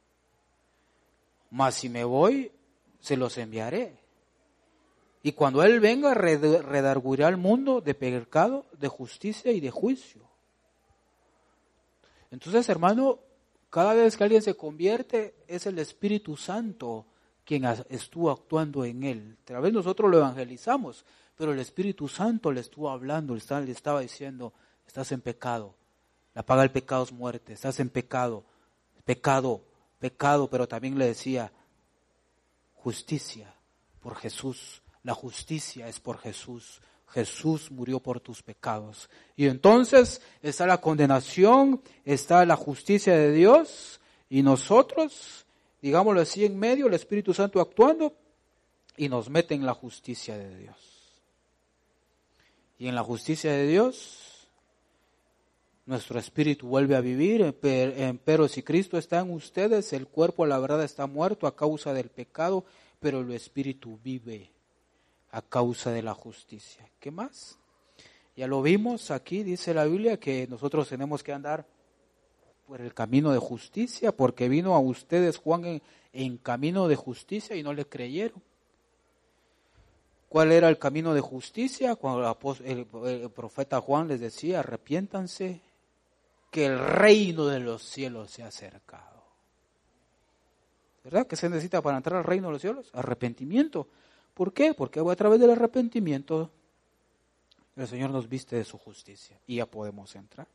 Speaker 1: Mas si me voy, se los enviaré. Y cuando Él venga, redarguirá al mundo de pecado, de justicia y de juicio. Entonces, hermano, cada vez que alguien se convierte, es el Espíritu Santo quien estuvo actuando en él. Tal vez nosotros lo evangelizamos, pero el Espíritu Santo le estuvo hablando, le estaba diciendo, estás en pecado, la paga del pecado es muerte, estás en pecado, pecado, pecado, pero también le decía, justicia por Jesús. La justicia es por Jesús. Jesús murió por tus pecados. Y entonces está la condenación, está la justicia de Dios y nosotros, digámoslo así, en medio, el Espíritu Santo actuando y nos mete en la justicia de Dios. Y en la justicia de Dios, nuestro espíritu vuelve a vivir, pero si Cristo está en ustedes, el cuerpo, la verdad, está muerto a causa del pecado, pero el espíritu vive a causa de la justicia. ¿Qué más? Ya lo vimos aquí, dice la Biblia, que nosotros tenemos que andar por el camino de justicia, porque vino a ustedes Juan en, en camino de justicia y no le creyeron. ¿Cuál era el camino de justicia? Cuando el, el, el profeta Juan les decía, arrepiéntanse, que el reino de los cielos se ha acercado. ¿Verdad? ¿Qué se necesita para entrar al reino de los cielos? Arrepentimiento. ¿Por qué? Porque a través del arrepentimiento el Señor nos viste de su justicia y ya podemos entrar.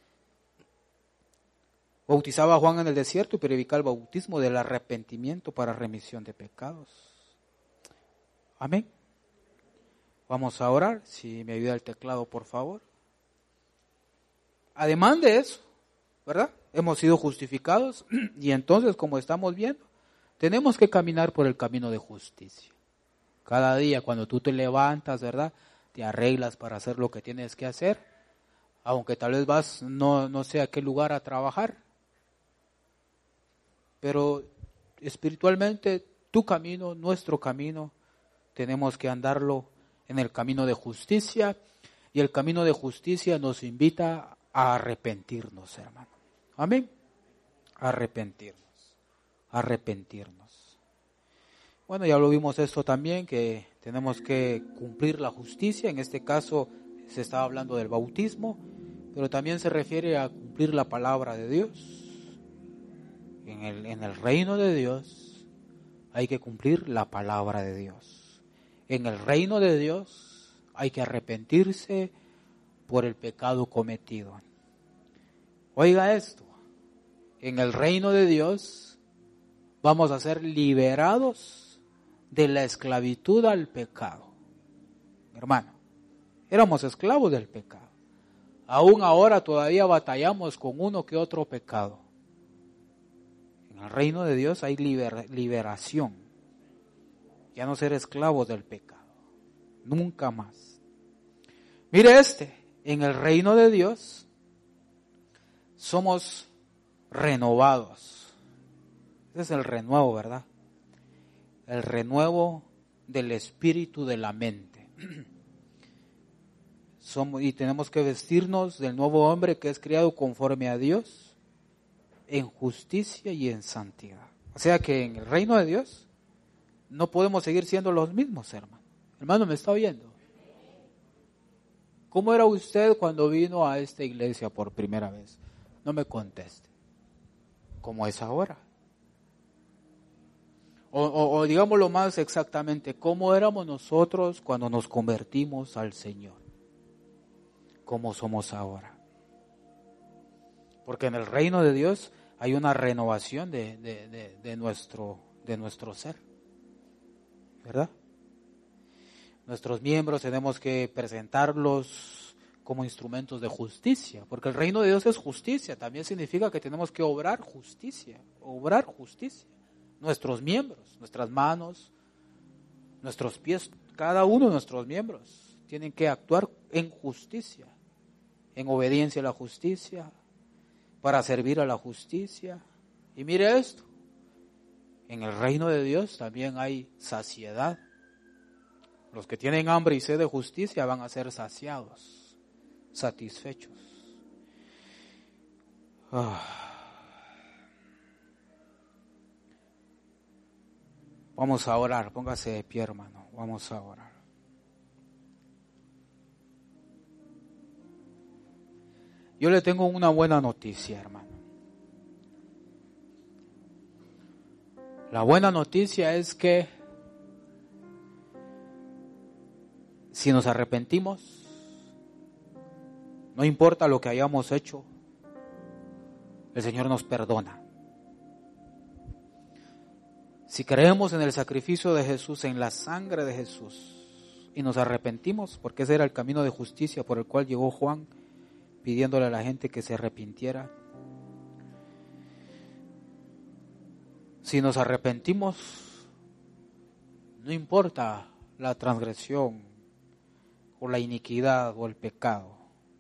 Speaker 1: Bautizaba a Juan en el desierto y predicaba el bautismo del arrepentimiento para remisión de pecados. Amén. Vamos a orar. Si me ayuda el teclado, por favor. Además de eso, ¿verdad? Hemos sido justificados y entonces, como estamos viendo, tenemos que caminar por el camino de justicia. Cada día cuando tú te levantas, ¿verdad? Te arreglas para hacer lo que tienes que hacer, aunque tal vez vas no, no sé a qué lugar a trabajar, pero espiritualmente tu camino, nuestro camino, tenemos que andarlo en el camino de justicia, y el camino de justicia nos invita a arrepentirnos, hermano. Amén. Arrepentirnos, arrepentirnos. Bueno, ya lo vimos esto también, que tenemos que cumplir la justicia. En este caso se estaba hablando del bautismo, pero también se refiere a cumplir la palabra de Dios. En el, en el reino de Dios hay que cumplir la palabra de Dios. En el reino de Dios hay que arrepentirse por el pecado cometido. Oiga esto, en el reino de Dios vamos a ser liberados de la esclavitud al pecado. Hermano, éramos esclavos del pecado. Aún ahora todavía batallamos con uno que otro pecado. En el reino de Dios hay liber, liberación. Ya no ser esclavos del pecado. Nunca más. Mire este, en el reino de Dios somos renovados. Ese es el renuevo, ¿verdad? El renuevo del espíritu de la mente. Somos, y tenemos que vestirnos del nuevo hombre que es criado conforme a Dios, en justicia y en santidad. O sea que en el reino de Dios no podemos seguir siendo los mismos, hermano. Hermano, ¿me está oyendo? ¿Cómo era usted cuando vino a esta iglesia por primera vez? No me conteste. ¿Cómo es ahora? O, o, o digámoslo más exactamente, ¿cómo éramos nosotros cuando nos convertimos al Señor? ¿Cómo somos ahora? Porque en el reino de Dios hay una renovación de, de, de, de, nuestro, de nuestro ser, ¿verdad? Nuestros miembros tenemos que presentarlos como instrumentos de justicia, porque el reino de Dios es justicia, también significa que tenemos que obrar justicia, obrar justicia. Nuestros miembros, nuestras manos, nuestros pies, cada uno de nuestros miembros tienen que actuar en justicia, en obediencia a la justicia, para servir a la justicia. Y mire esto, en el reino de Dios también hay saciedad. Los que tienen hambre y sed de justicia van a ser saciados, satisfechos. Ah. Vamos a orar, póngase de pie, hermano, vamos a orar. Yo le tengo una buena noticia, hermano. La buena noticia es que si nos arrepentimos, no importa lo que hayamos hecho, el Señor nos perdona. Si creemos en el sacrificio de Jesús, en la sangre de Jesús, y nos arrepentimos, porque ese era el camino de justicia por el cual llegó Juan, pidiéndole a la gente que se arrepintiera. Si nos arrepentimos, no importa la transgresión, o la iniquidad, o el pecado.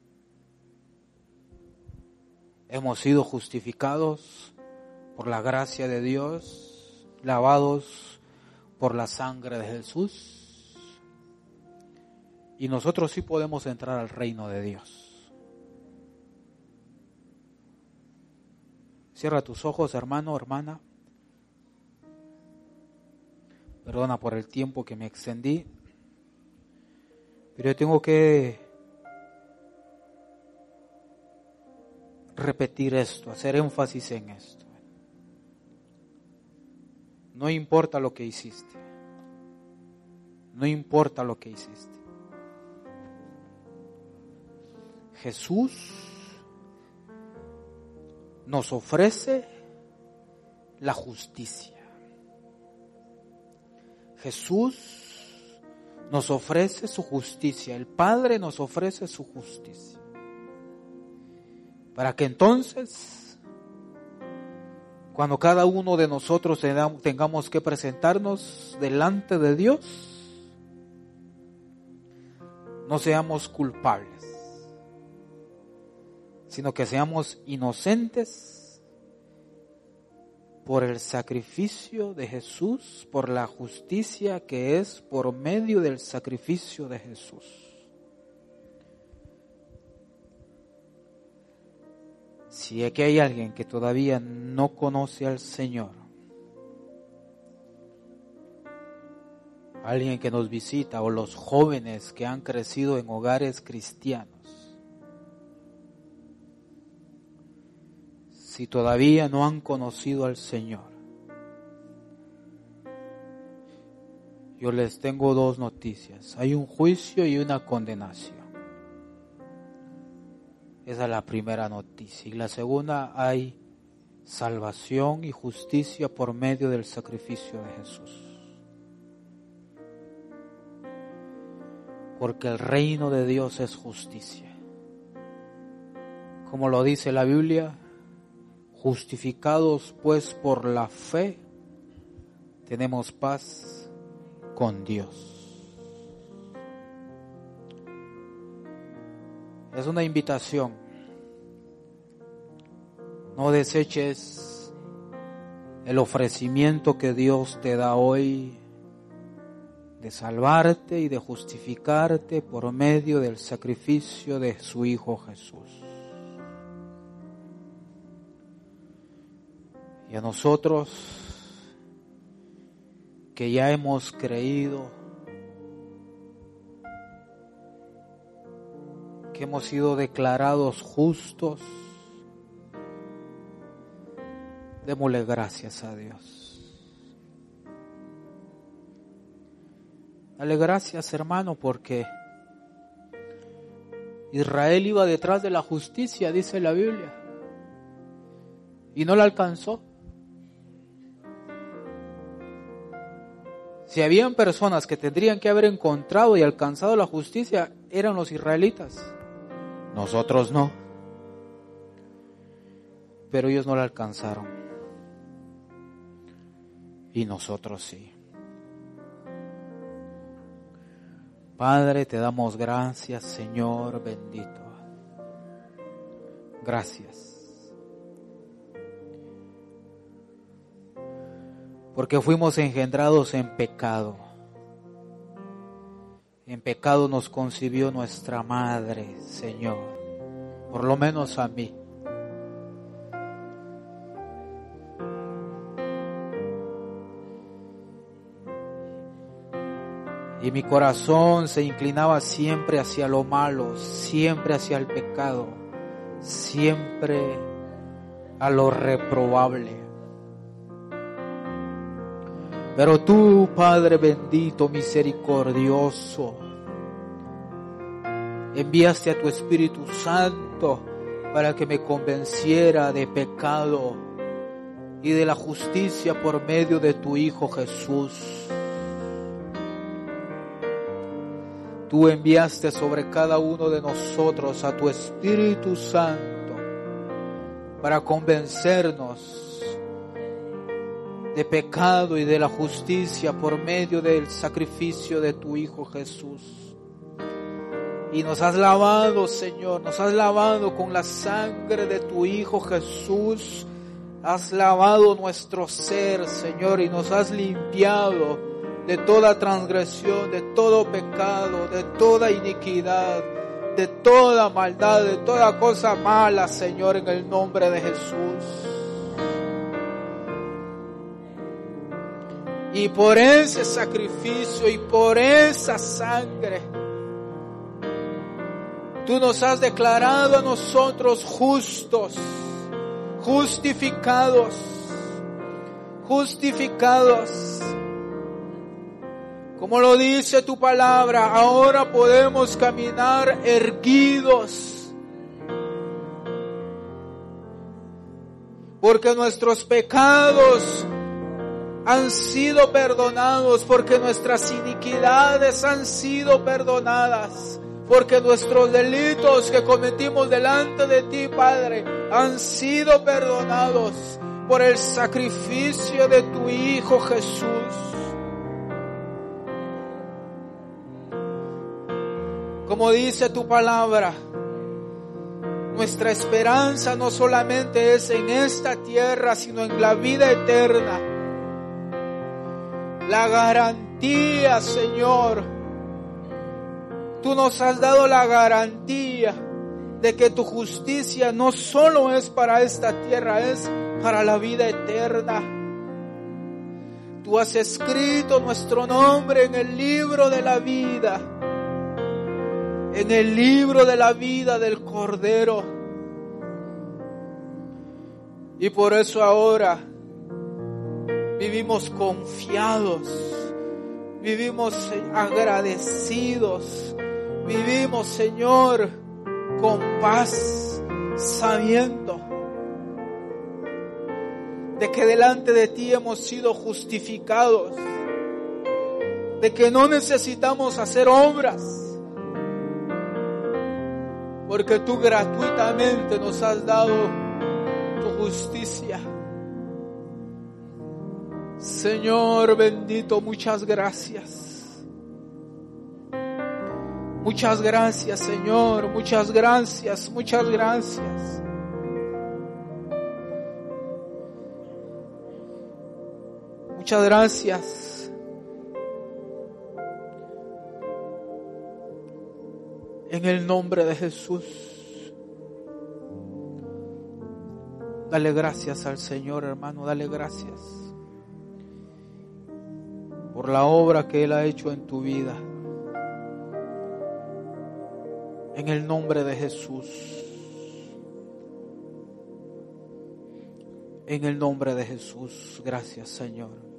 Speaker 1: Hemos sido justificados por la gracia de Dios, lavados por la sangre de Jesús, Y nosotros sí podemos entrar al reino de Dios. Cierra tus ojos, hermano, hermana. Perdona por el tiempo que me extendí. Pero yo tengo que repetir esto, hacer énfasis en esto. No importa lo que hiciste. No importa lo que hiciste. Jesús nos ofrece la justicia. Jesús nos ofrece su justicia. El Padre nos ofrece su justicia. Para que entonces, cuando cada uno de nosotros tengamos que presentarnos delante de Dios, no seamos culpables, sino que seamos inocentes por el sacrificio de Jesús, por la justicia que es por medio del sacrificio de Jesús. Si aquí hay alguien que todavía no conoce al Señor, alguien que nos visita o los jóvenes que han crecido en hogares cristianos, si todavía no han conocido al Señor, yo les tengo dos noticias. Hay un juicio y una condenación. Esa es la primera noticia. Y la segunda, hay salvación y justicia por medio del sacrificio de Jesús. Porque el reino de Dios es justicia. Como lo dice la Biblia, justificados pues por la fe, tenemos paz con Dios. Es una invitación. No deseches el ofrecimiento que Dios te da hoy de salvarte y de justificarte por medio del sacrificio de su Hijo Jesús. Y a nosotros que ya hemos creído, que hemos sido declarados justos, démosle gracias a Dios. Dale gracias, hermano, porque Israel iba detrás de la justicia, dice la Biblia, y no la alcanzó. Si habían personas que tendrían que haber encontrado y alcanzado la justicia, eran los israelitas. Nosotros no. Pero ellos no la alcanzaron. Y nosotros sí. Padre, te damos gracias, Señor bendito. Gracias. Porque fuimos engendrados en pecado. En pecado nos concibió nuestra madre, Señor. Por lo menos a mí. Y mi corazón se inclinaba siempre hacia lo malo, siempre hacia el pecado, siempre a lo reprobable. Pero tú, Padre bendito, misericordioso, enviaste a tu Espíritu Santo para que me convenciera de pecado y de la justicia por medio de tu Hijo Jesús. Tú enviaste sobre cada uno de nosotros a tu Espíritu Santo para convencernos de pecado y de la justicia por medio del sacrificio de tu Hijo Jesús. Y nos has lavado, Señor, nos has lavado con la sangre de tu Hijo Jesús. Has lavado nuestro ser, Señor, y nos has limpiado de toda transgresión, de todo pecado, de toda iniquidad, de toda maldad, de toda cosa mala, Señor, en el nombre de Jesús. Y por ese sacrificio y por esa sangre, Tú nos has declarado a nosotros justos, justificados, justificados. Como lo dice tu palabra, ahora podemos caminar erguidos, porque nuestros pecados han sido perdonados, porque nuestras iniquidades han sido perdonadas, porque nuestros delitos que cometimos delante de ti, Padre, han sido perdonados por el sacrificio de tu Hijo Jesús. Como dice tu palabra, nuestra esperanza no solamente es en esta tierra, sino en la vida eterna. La garantía, Señor, tú nos has dado la garantía de que tu justicia no solo es para esta tierra, es para la vida eterna. Tú has escrito nuestro nombre en el libro de la vida, en el libro de la vida del Cordero. Y por eso ahora vivimos confiados, vivimos agradecidos, vivimos, Señor, con paz, sabiendo de que delante de ti hemos sido justificados, de que no necesitamos hacer obras, porque tú gratuitamente nos has dado tu justicia. Señor bendito, muchas gracias. Muchas gracias, Señor, muchas gracias, muchas gracias. Muchas gracias. En el nombre de Jesús. Dale gracias al Señor, hermano, dale gracias por la obra que Él ha hecho en tu vida. En el nombre de Jesús. En el nombre de Jesús. Gracias, Señor.